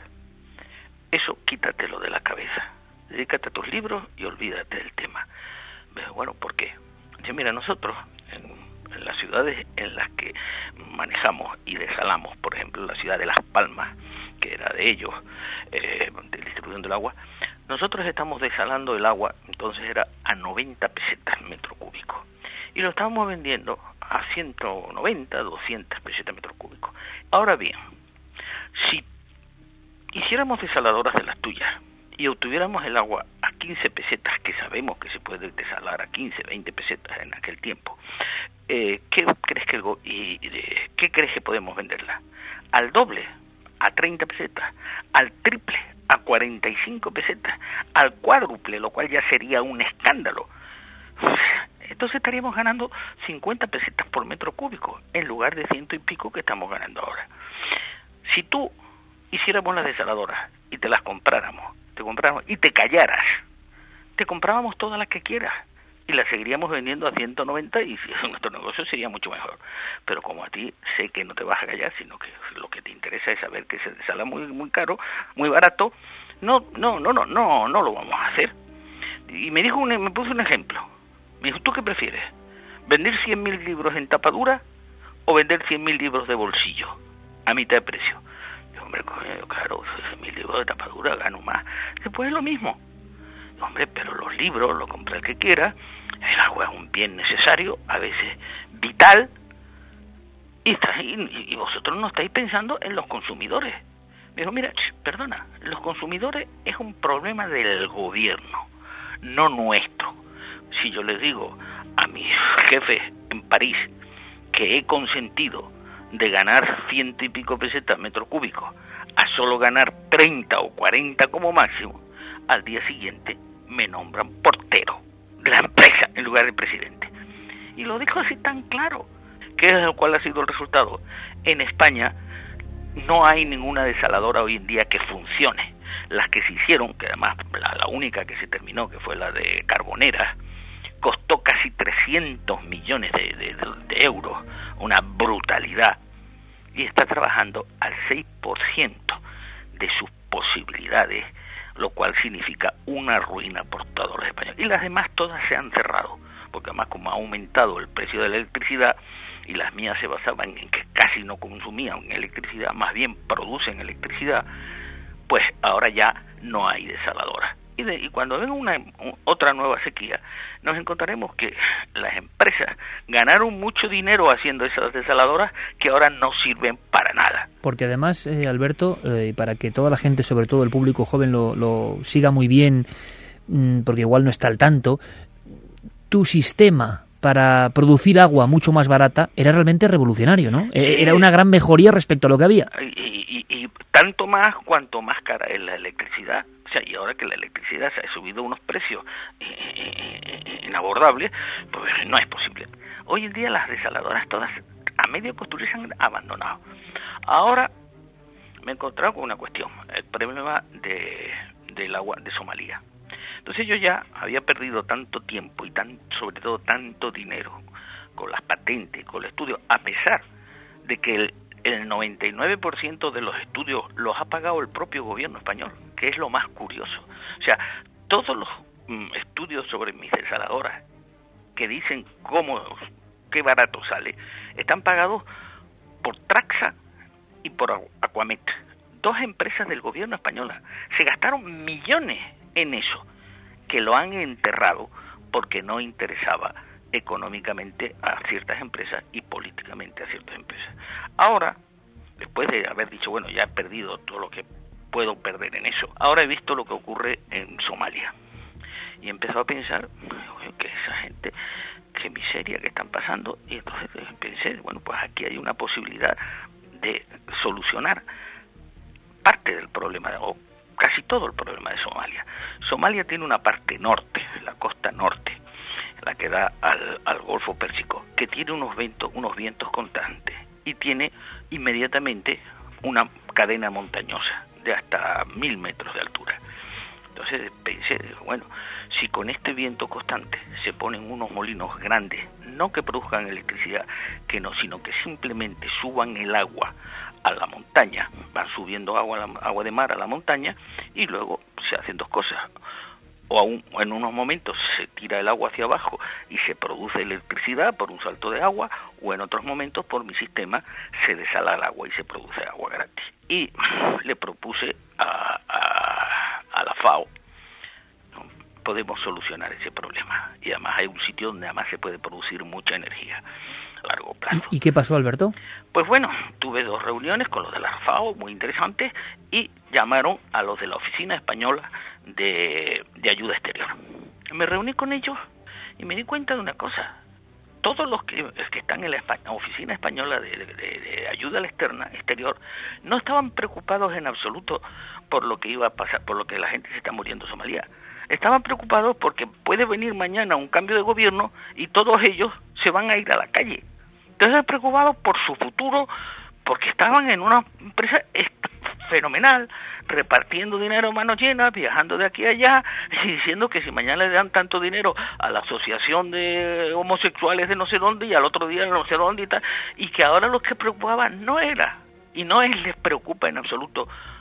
Eso quítatelo de la cabeza. Dedícate a tus libros y olvídate del tema. Bueno, ¿por qué? Dice, mira, nosotros en, en las ciudades en las que manejamos y desalamos, por ejemplo, la ciudad de Las Palmas, que era de ellos, eh, de distribución del agua, nosotros estamos desalando el agua, entonces era a noventa pesetas metro cúbico. Y lo estábamos vendiendo a ciento noventa, doscientas pesetas metro cúbico. Ahora bien, si hiciéramos desaladoras de las tuyas y obtuviéramos el agua a quince pesetas, que sabemos que se puede desalar a quince, veinte pesetas en aquel tiempo, eh, ¿qué crees que el go- y, eh, ¿qué crees que podemos venderla? Al doble, a treinta pesetas, al triple, a cuarenta y cinco pesetas, al cuádruple, lo cual ya sería un escándalo. Entonces estaríamos ganando cincuenta pesetas por metro cúbico en lugar de ciento y pico que estamos ganando ahora. Si tú hiciéramos las desaladoras y te las compráramos, te compráramos y te callaras, te comprábamos todas las que quieras y las seguiríamos vendiendo a ciento noventa y nuestro negocio sería mucho mejor. Pero como a ti sé que no te vas a callar, sino que lo que te interesa es saber que se desala muy muy caro, muy barato, no, no, no, no, no, no lo vamos a hacer. Y me dijo, un, me puso un ejemplo. Me dijo, ¿tú qué prefieres? ¿Vender cien mil libros en tapadura o vender cien mil libros de bolsillo a mitad de precio? Yo, hombre, coño, claro, cien mil libros de tapadura gano más. Después es lo mismo. Yo, hombre, pero los libros lo compra el que quiera. El agua es un bien necesario, a veces vital. Y, está, y, y vosotros no estáis pensando en los consumidores. Me dijo, mira, perdona, los consumidores es un problema del gobierno, no nuestro. Si yo les digo a mis jefes en París que he consentido de ganar ciento y pico pesetas metro cúbico a solo ganar treinta o cuarenta como máximo, al día siguiente me nombran portero de la empresa en lugar de presidente. Y lo dijo así tan claro. ¿Qué es cuál ha sido el resultado? En España no hay ninguna desaladora hoy en día que funcione. Las que se hicieron, que además la, la única que se terminó, que fue la de Carbonera, costó casi trescientos millones de, de, de euros, una brutalidad, y está trabajando al seis por ciento de sus posibilidades, lo cual significa una ruina por todos los españoles. Y las demás todas se han cerrado, porque además como ha aumentado el precio de la electricidad, y las mías se basaban en que casi no consumían electricidad, más bien producen electricidad, pues ahora ya no hay desaladora. Y, de, y cuando venga una otra nueva sequía, nos encontraremos que las empresas ganaron mucho dinero haciendo esas desaladoras que ahora no sirven para nada. Porque además, eh, Alberto, eh, para que toda la gente, sobre todo el público joven, lo, lo siga muy bien, mmm, porque igual no está al tanto, tu sistema para producir agua mucho más barata era realmente revolucionario, ¿no? Sí. Era una gran mejoría respecto a lo que había. Y, y, y tanto más cuanto más cara es la electricidad. O sea, y ahora que la electricidad se ha subido a unos precios inabordables, pues no es posible. Hoy en día las desaladoras todas a medio construir se han abandonado. Ahora me he encontrado con una cuestión, el problema de, del agua de Somalia. Entonces yo ya había perdido tanto tiempo y tan, sobre todo tanto dinero con las patentes, con el estudio, a pesar de que el, el noventa y nueve por ciento de los estudios los ha pagado el propio gobierno español, que es lo más curioso. O sea, todos los mm, estudios sobre mis desaladoras que dicen cómo, qué barato sale, están pagados por Traxa y por Aquamet, dos empresas del gobierno español. Se gastaron millones en eso, que lo han enterrado porque no interesaba económicamente a ciertas empresas y políticamente a ciertas empresas. Ahora, después de haber dicho, bueno, ya he perdido todo lo que puedo perder en eso, ahora he visto lo que ocurre en Somalia y he empezado a pensar que esa gente, qué miseria que están pasando, y entonces pensé, bueno, pues aquí hay una posibilidad de solucionar parte del problema, o casi todo el problema de Somalia. Somalia tiene una parte norte, la costa norte, la que da al, al Golfo Pérsico, que tiene unos vientos, unos vientos constantes, y tiene inmediatamente una cadena montañosa de hasta mil metros de altura. Entonces pensé, bueno, si con este viento constante se ponen unos molinos grandes, no que produzcan electricidad, que no, sino que simplemente suban el agua a la montaña, van subiendo agua, agua de mar a la montaña, y luego se hacen dos cosas. O aún, en unos momentos se tira el agua hacia abajo y se produce electricidad por un salto de agua, o en otros momentos por mi sistema se desala el agua y se produce agua gratis. Y le propuse a, a, a la FAO, ¿no? Podemos solucionar ese problema, y además hay un sitio donde además se puede producir mucha energía a largo plazo. ¿Y qué pasó, Alberto? Pues bueno, tuve dos reuniones con los de la FAO, muy interesantes, y llamaron a los de la Oficina Española de, de Ayuda Exterior. Me reuní con ellos y me di cuenta de una cosa. Todos los que, los que están en la España, Oficina Española de, de, de Ayuda Externa, Exterior no estaban preocupados en absoluto por lo que iba a pasar, por lo que la gente se está muriendo en Somalia. Estaban preocupados porque puede venir mañana un cambio de gobierno y todos ellos se van a ir a la calle. Entonces, preocupados por su futuro, porque estaban en una empresa fenomenal, repartiendo dinero a manos llenas, viajando de aquí a allá, y diciendo que si mañana le dan tanto dinero a la asociación de homosexuales de no sé dónde, y al otro día no sé dónde y tal, y que ahora lo que preocupaba no era, y no es, les preocupa en absoluto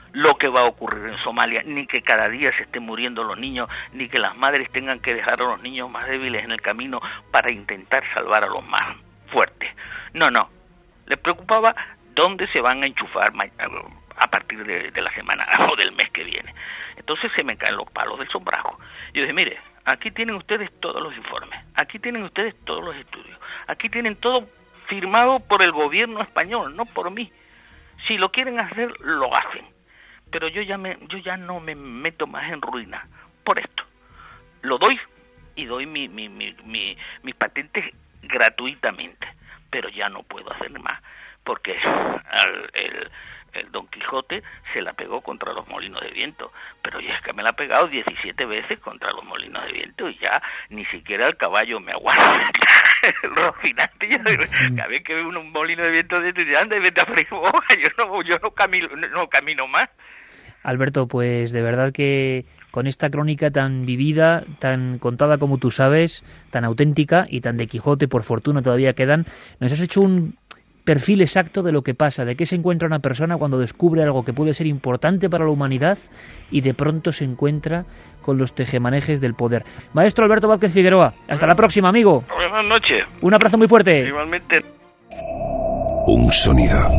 lo que va a ocurrir en Somalia, ni que cada día se estén muriendo los niños, ni que las madres tengan que dejar a los niños más débiles en el camino para intentar salvar a los más fuertes. No, no, les preocupaba dónde se van a enchufar a partir de, de la semana o del mes que viene. Entonces se me caen los palos del sombrajo. Yo dije, mire, aquí tienen ustedes todos los informes, aquí tienen ustedes todos los estudios, aquí tienen todo firmado por el gobierno español, no por mí. Si lo quieren hacer, lo hacen. Pero yo ya me, yo ya no me meto más en ruina por esto. Lo doy y doy mi, mi, mi, mi, mis patentes gratuitamente, pero ya no puedo hacer más porque al, el, el Don Quijote se la pegó contra los molinos de viento, pero ya es que me la ha pegado diecisiete veces contra los molinos de viento y ya ni siquiera el caballo me aguanta. Rocinante, ya, cada vez que veo un molino de viento de este, anda y vete a freír hoja, yo no, yo no camino, no camino más. Alberto, pues de verdad que con esta crónica tan vivida, tan contada como tú sabes, tan auténtica y tan de Quijote, por fortuna todavía quedan, nos has hecho un perfil exacto de lo que pasa, de qué se encuentra una persona cuando descubre algo que puede ser importante para la humanidad y de pronto se encuentra con los tejemanejes del poder. Maestro Alberto Vázquez Figueroa, hasta la próxima, amigo. Buenas noches. Un abrazo muy fuerte. Igualmente. Un sonido.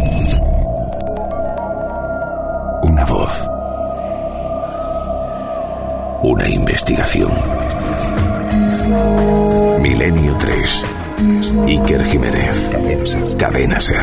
Una voz. Una investigación. Milenio tres. Iker Jiménez. Cadena Ser.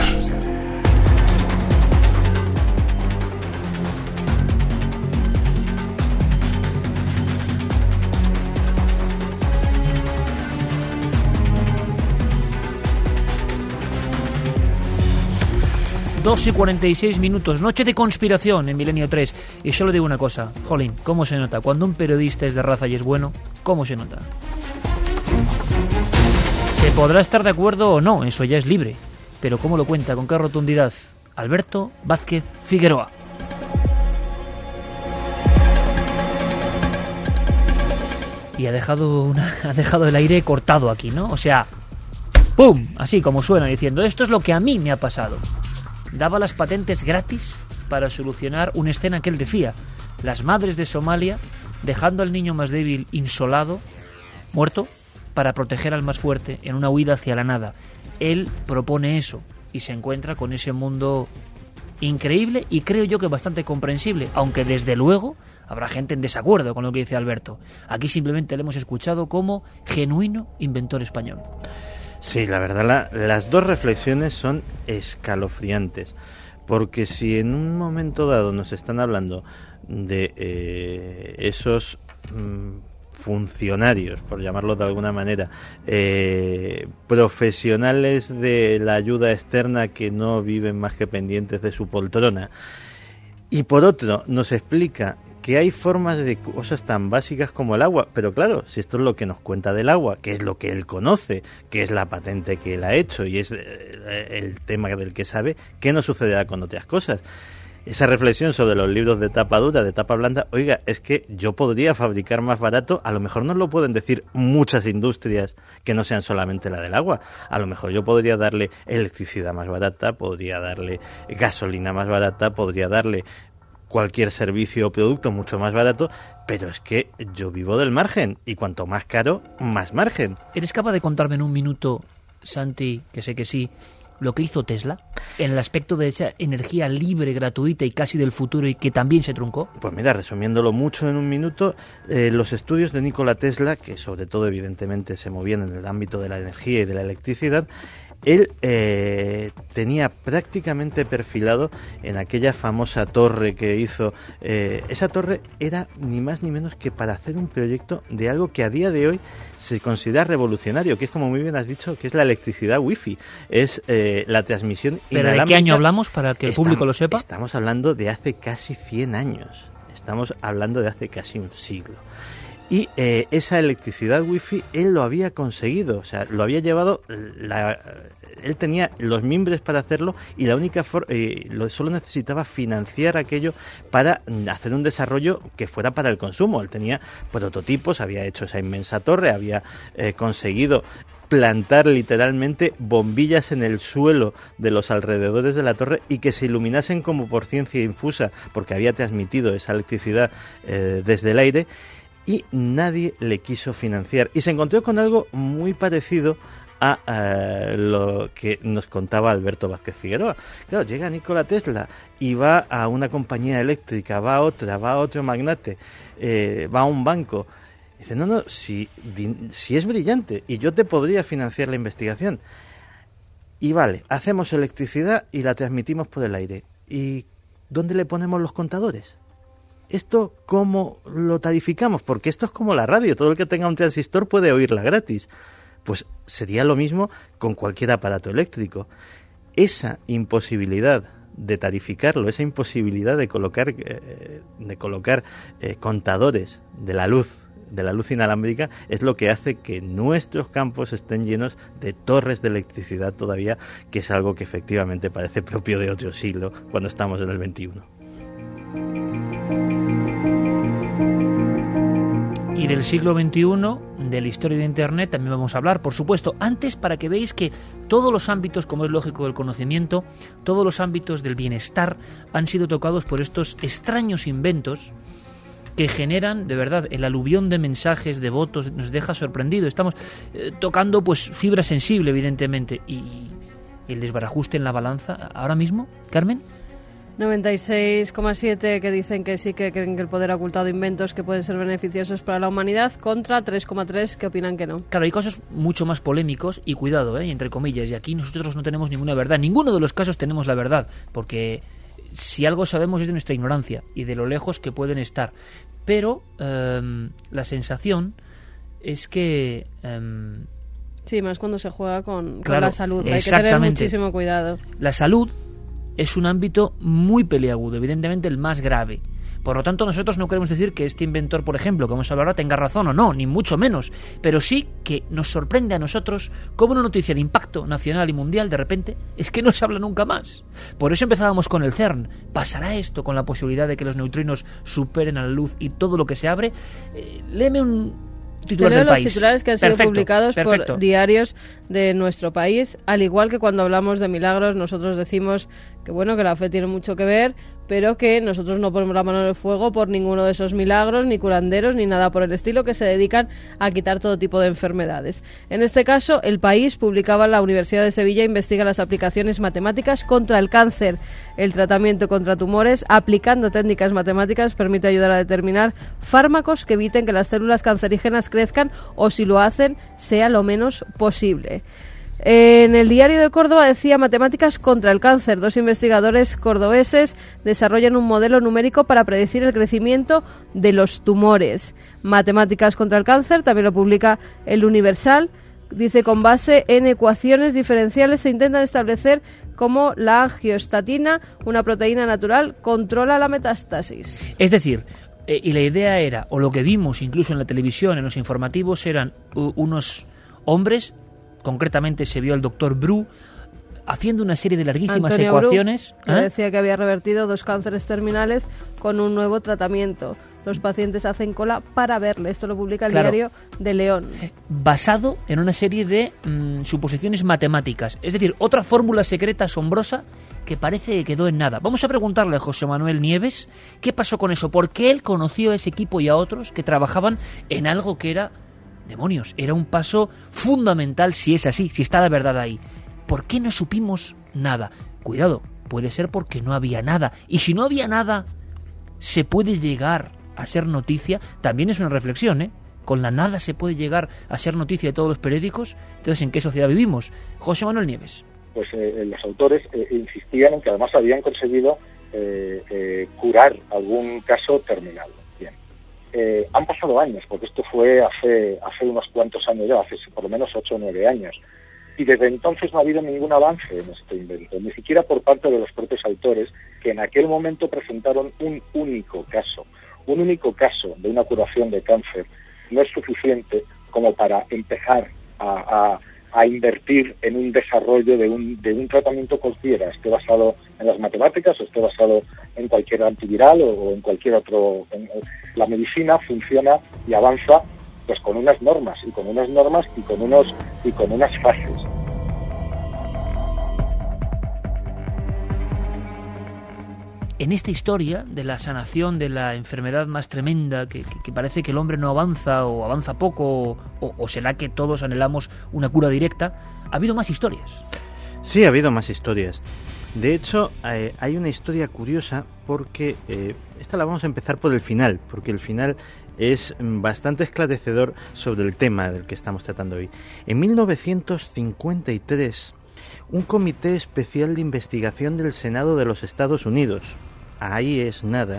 dos y cuarenta y seis minutos, noche de conspiración en Milenio tres. Y solo digo una cosa, jolín, ¿cómo se nota? Cuando un periodista es de raza y es bueno, ¿cómo se nota? Se podrá estar de acuerdo o no, eso ya es libre. Pero ¿cómo lo cuenta? ¿Con qué rotundidad? Alberto Vázquez Figueroa. Y ha dejado, una, ha dejado el aire cortado aquí, ¿no? O sea, ¡pum! Así como suena, diciendo, esto es lo que a mí me ha pasado. Daba las patentes gratis para solucionar una escena que él decía. Las madres de Somalia dejando al niño más débil insolado, muerto, para proteger al más fuerte en una huida hacia la nada. Él propone eso y se encuentra con ese mundo increíble y creo yo que bastante comprensible, aunque desde luego habrá gente en desacuerdo con lo que dice Alberto. Aquí simplemente le hemos escuchado como genuino inventor español. Sí, la verdad, la, las dos reflexiones son escalofriantes, porque si en un momento dado nos están hablando de eh, esos mmm, funcionarios, por llamarlo de alguna manera, eh, profesionales de la ayuda externa que no viven más que pendientes de su poltrona, y por otro nos explica que hay formas de cosas tan básicas como el agua, pero claro, si esto es lo que nos cuenta del agua, que es lo que él conoce, que es la patente que él ha hecho y es el tema del que sabe, ¿qué nos sucederá con otras cosas? Esa reflexión sobre los libros de tapa dura, de tapa blanda, oiga, es que yo podría fabricar más barato, a lo mejor nos lo pueden decir muchas industrias que no sean solamente la del agua, a lo mejor yo podría darle electricidad más barata, podría darle gasolina más barata, podría darle cualquier servicio o producto mucho más barato, pero es que yo vivo del margen y cuanto más caro, más margen. ¿Eres capaz de contarme en un minuto, Santi, que sé que sí, lo que hizo Tesla en el aspecto de esa energía libre, gratuita y casi del futuro y que también se truncó? Pues mira, resumiéndolo mucho en un minuto, eh, los estudios de Nikola Tesla, que sobre todo evidentemente se movían en el ámbito de la energía y de la electricidad, él eh, tenía prácticamente perfilado en aquella famosa torre que hizo. Eh, esa torre era ni más ni menos que para hacer un proyecto de algo que a día de hoy se considera revolucionario, que es, como muy bien has dicho, que es la electricidad wifi. Es eh, la transmisión inalámbrica. ¿Pero de qué año hablamos para que el estamos, público lo sepa? Estamos hablando de hace casi cien años. Estamos hablando de hace casi un siglo. Y eh, esa electricidad wifi él lo había conseguido, o sea, lo había llevado, la, él tenía los mimbres para hacerlo y la única for, eh, lo, solo necesitaba financiar aquello para hacer un desarrollo que fuera para el consumo. Él tenía prototipos, había hecho esa inmensa torre, había eh, conseguido plantar literalmente bombillas en el suelo de los alrededores de la torre y que se iluminasen como por ciencia infusa, porque había transmitido esa electricidad eh, desde el aire, y nadie le quiso financiar. Y se encontró con algo muy parecido a uh, lo que nos contaba Alberto Vázquez Figueroa. Claro, llega Nikola Tesla y va a una compañía eléctrica, va a otra, va a otro magnate, eh, va a un banco. Dice, no, no, si, si es brillante y yo te podría financiar la investigación. Y vale, hacemos electricidad y la transmitimos por el aire. ¿Y dónde le ponemos los contadores? ¿Esto cómo lo tarificamos? Porque esto es como la radio, todo el que tenga un transistor puede oírla gratis. Pues sería lo mismo con cualquier aparato eléctrico. Esa imposibilidad de tarificarlo, esa imposibilidad de colocar, eh, de colocar eh, contadores de la luz, de la luz inalámbrica, es lo que hace que nuestros campos estén llenos de torres de electricidad todavía, que es algo que efectivamente parece propio de otro siglo, cuando estamos en el veintiuno. Y del siglo veintiuno, de la historia de Internet, también vamos a hablar, por supuesto. Antes, para que veáis que todos los ámbitos, como es lógico, del conocimiento, todos los ámbitos del bienestar han sido tocados por estos extraños inventos que generan, de verdad, el aluvión de mensajes, de votos, nos deja sorprendido. Estamos eh, tocando, pues, fibra sensible, evidentemente. Y, y el desbarajuste en la balanza, ahora mismo, Carmen. noventa y seis coma siete que dicen que sí, que creen que el poder ha ocultado inventos que pueden ser beneficiosos para la humanidad, contra tres coma tres que opinan que no. Claro, hay casos mucho más polémicos y cuidado, ¿eh? entre comillas, y aquí nosotros no tenemos ninguna verdad. Ninguno de los casos tenemos la verdad, porque si algo sabemos es de nuestra ignorancia y de lo lejos que pueden estar. Pero eh, la sensación es que... Eh, sí, más cuando se juega con, claro, con la salud. Hay que tener muchísimo cuidado. La salud es un ámbito muy peliagudo, evidentemente el más grave. Por lo tanto, nosotros no queremos decir que este inventor, por ejemplo, que vamos a hablar ahora, tenga razón o no, ni mucho menos. Pero sí que nos sorprende a nosotros cómo una noticia de impacto nacional y mundial, de repente, es que no se habla nunca más. Por eso empezábamos con el CERN. ¿Pasará esto con la posibilidad de que los neutrinos superen a la luz y todo lo que se abre? Eh, léeme un titular del los país. Titulares que han perfecto, sido publicados perfecto. por diarios de nuestro país, al igual que cuando hablamos de milagros, nosotros decimos que bueno, que la fe tiene mucho que ver, pero que nosotros no ponemos la mano en el fuego por ninguno de esos milagros, ni curanderos, ni nada por el estilo, que se dedican a quitar todo tipo de enfermedades. En este caso, El País publicaba: la Universidad de Sevilla investiga las aplicaciones matemáticas contra el cáncer. El tratamiento contra tumores aplicando técnicas matemáticas permite ayudar a determinar fármacos que eviten que las células cancerígenas crezcan, o si lo hacen, sea lo menos posible. En el Diario de Córdoba decía: matemáticas contra el cáncer. Dos investigadores cordobeses desarrollan un modelo numérico para predecir el crecimiento de los tumores. Matemáticas contra el cáncer también lo publica El Universal. Dice: con base en ecuaciones diferenciales se intentan establecer cómo la angiostatina, una proteína natural, controla la metástasis. Es decir, eh, y la idea era, o lo que vimos incluso en la televisión, en los informativos, eran uh, unos hombres. Concretamente se vio al doctor Bru haciendo una serie de larguísimas Antonio ecuaciones. Bru, que ¿eh? decía que había revertido dos cánceres terminales con un nuevo tratamiento. Los pacientes hacen cola para verle. Esto lo publica el claro. Diario de León. Basado en una serie de mmm, suposiciones matemáticas. Es decir, otra fórmula secreta asombrosa que parece que quedó en nada. Vamos a preguntarle a José Manuel Nieves qué pasó con eso. ¿Por qué él conoció a ese equipo y a otros que trabajaban en algo que era... demonios, era un paso fundamental si es así, si está la verdad ahí? ¿Por qué no supimos nada? Cuidado, puede ser porque no había nada. Y si no había nada, se puede llegar a ser noticia. También es una reflexión, ¿eh? Con la nada se puede llegar a ser noticia de todos los periódicos. Entonces, ¿en qué sociedad vivimos? José Manuel Nieves. Pues eh, los autores eh, insistían en que además habían conseguido eh, eh, curar algún caso terminal. Eh, han pasado años, porque esto fue hace hace unos cuantos años ya, hace por lo menos ocho o nueve años, y desde entonces no ha habido ningún avance en este invento, ni siquiera por parte de los propios autores, que en aquel momento presentaron un único caso. Un único caso de una curación de cáncer no es suficiente como para empezar a, a, a invertir en un desarrollo de un, de un tratamiento cualquiera, esté basado en las matemáticas o esté basado en cualquier antiviral o, o en cualquier otro... En, la medicina funciona y avanza pues con unas normas y con unas normas y con unos y con unas fases. En esta historia de la sanación de la enfermedad más tremenda, que, que, que parece que el hombre no avanza o avanza poco, o, o será que todos anhelamos una cura directa, ha habido más historias. Sí, ha habido más historias. De hecho, eh, hay una historia curiosa porque eh, esta la vamos a empezar por el final, porque el final es bastante esclarecedor sobre el tema del que estamos tratando hoy. En mil novecientos cincuenta y tres, un comité especial de investigación del Senado de los Estados Unidos, ahí es nada,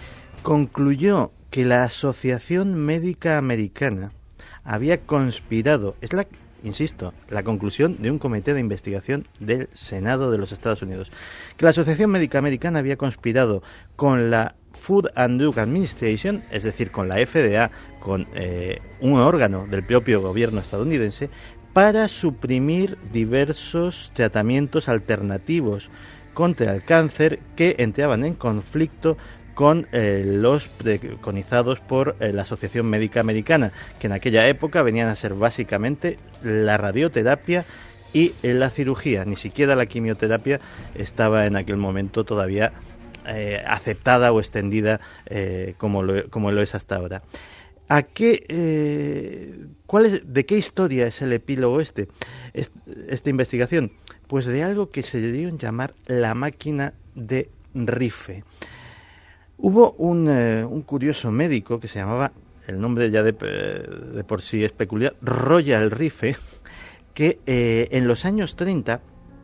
concluyó que la Asociación Médica Americana había conspirado, es la, insisto, la conclusión de un comité de investigación del Senado de los Estados Unidos, que la Asociación Médica Americana había conspirado con la Food and Drug Administration, es decir, con la F D A, con eh, un órgano del propio gobierno estadounidense, para suprimir diversos tratamientos alternativos contra el cáncer que entraban en conflicto con eh, los preconizados por eh, la Asociación Médica Americana, que en aquella época venían a ser básicamente la radioterapia y eh, la cirugía. Ni siquiera la quimioterapia estaba en aquel momento todavía eh, aceptada o extendida eh, como, lo, como lo es hasta ahora. ¿A qué, eh, cuál es, ¿De qué historia es el epílogo este, este, esta investigación? Pues de algo que se dio en llamar la máquina de Rife. Hubo un, eh, un curioso médico que se llamaba, el nombre ya de, de por sí es peculiar, Royal Rife, que eh, en los años treinta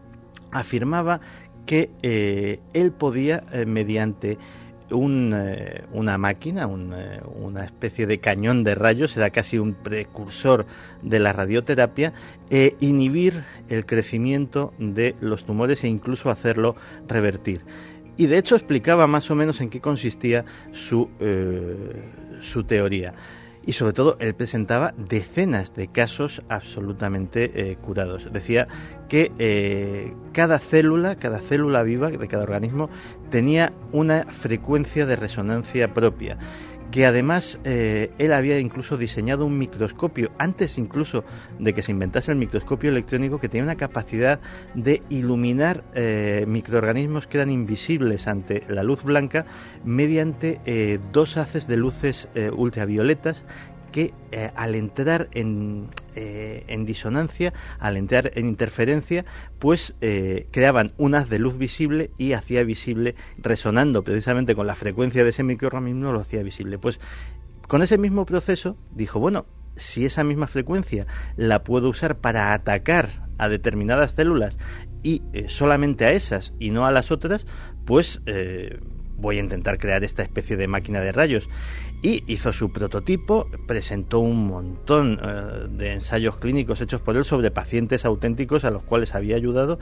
afirmaba que eh, él podía, eh, mediante Un, eh, una máquina, un, eh, una especie de cañón de rayos, era casi un precursor de la radioterapia, eh, inhibir el crecimiento de los tumores e incluso hacerlo revertir. Y de hecho explicaba más o menos en qué consistía su, eh, su teoría. Y sobre todo él presentaba decenas de casos absolutamente eh, curados. Decía que eh, cada célula, cada célula viva de cada organismo tenía una frecuencia de resonancia propia, que además eh, él había incluso diseñado un microscopio, antes incluso de que se inventase el microscopio electrónico, que tenía una capacidad de iluminar eh, microorganismos que eran invisibles ante la luz blanca mediante eh, dos haces de luces eh, ultravioletas que eh, al entrar en, eh, en disonancia, al entrar en interferencia, pues eh, creaban un haz de luz visible y hacía visible, resonando precisamente con la frecuencia de ese microorganismo, lo hacía visible. Pues con ese mismo proceso dijo, bueno, si esa misma frecuencia la puedo usar para atacar a determinadas células y eh, solamente a esas y no a las otras, pues eh, voy a intentar crear esta especie de máquina de rayos. Y hizo su prototipo, presentó un montón eh, de ensayos clínicos hechos por él sobre pacientes auténticos a los cuales había ayudado.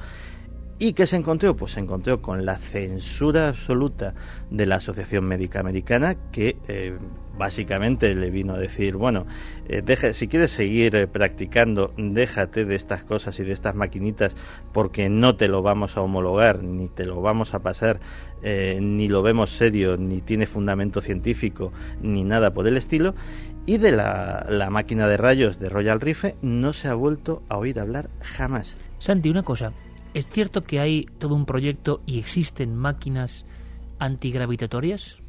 ¿Y qué se encontró? Pues se encontró con la censura absoluta de la Asociación Médica Americana, que eh, básicamente le vino a decir, bueno, eh, deja, si quieres seguir eh, practicando, déjate de estas cosas y de estas maquinitas, porque no te lo vamos a homologar, ni te lo vamos a pasar, eh, ni lo vemos serio, ni tiene fundamento científico, ni nada por el estilo. Y de la, la máquina de rayos de Royal Rife no se ha vuelto a oír hablar jamás. Santi, una cosa, ¿es cierto que hay todo un proyecto y existen máquinas antigravitatorias?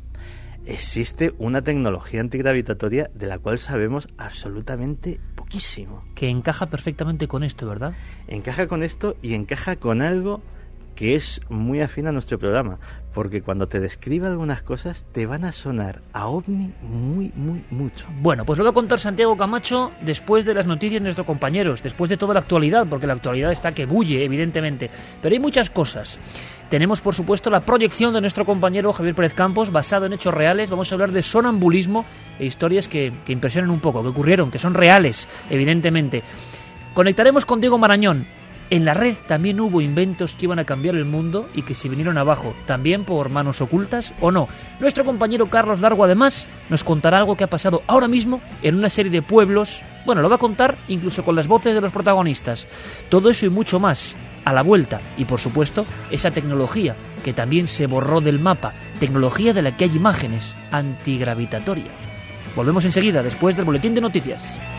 Existe una tecnología antigravitatoria de la cual sabemos absolutamente poquísimo. Que encaja perfectamente con esto, ¿verdad? Encaja con esto y encaja con algo que es muy afín a nuestro programa, porque cuando te describa algunas cosas te van a sonar a ovni muy, muy, mucho. Bueno, pues lo va a contar Santiago Camacho después de las noticias de nuestros compañeros, después de toda la actualidad, porque la actualidad está que bulle, evidentemente, pero hay muchas cosas. Tenemos, por supuesto, la proyección de nuestro compañero Javier Pérez Campos, basado en hechos reales. Vamos a hablar de sonambulismo e historias que, que impresionan un poco, que ocurrieron, que son reales, evidentemente. Conectaremos con Diego Marañón. En la red también hubo inventos que iban a cambiar el mundo y que se vinieron abajo, también por manos ocultas o no. Nuestro compañero Carlos Largo, además, nos contará algo que ha pasado ahora mismo en una serie de pueblos. Bueno, lo va a contar incluso con las voces de los protagonistas. Todo eso y mucho más a la vuelta. Y, por supuesto, esa tecnología que también se borró del mapa. Tecnología de la que hay imágenes, antigravitatoria. Volvemos enseguida, después del boletín de noticias.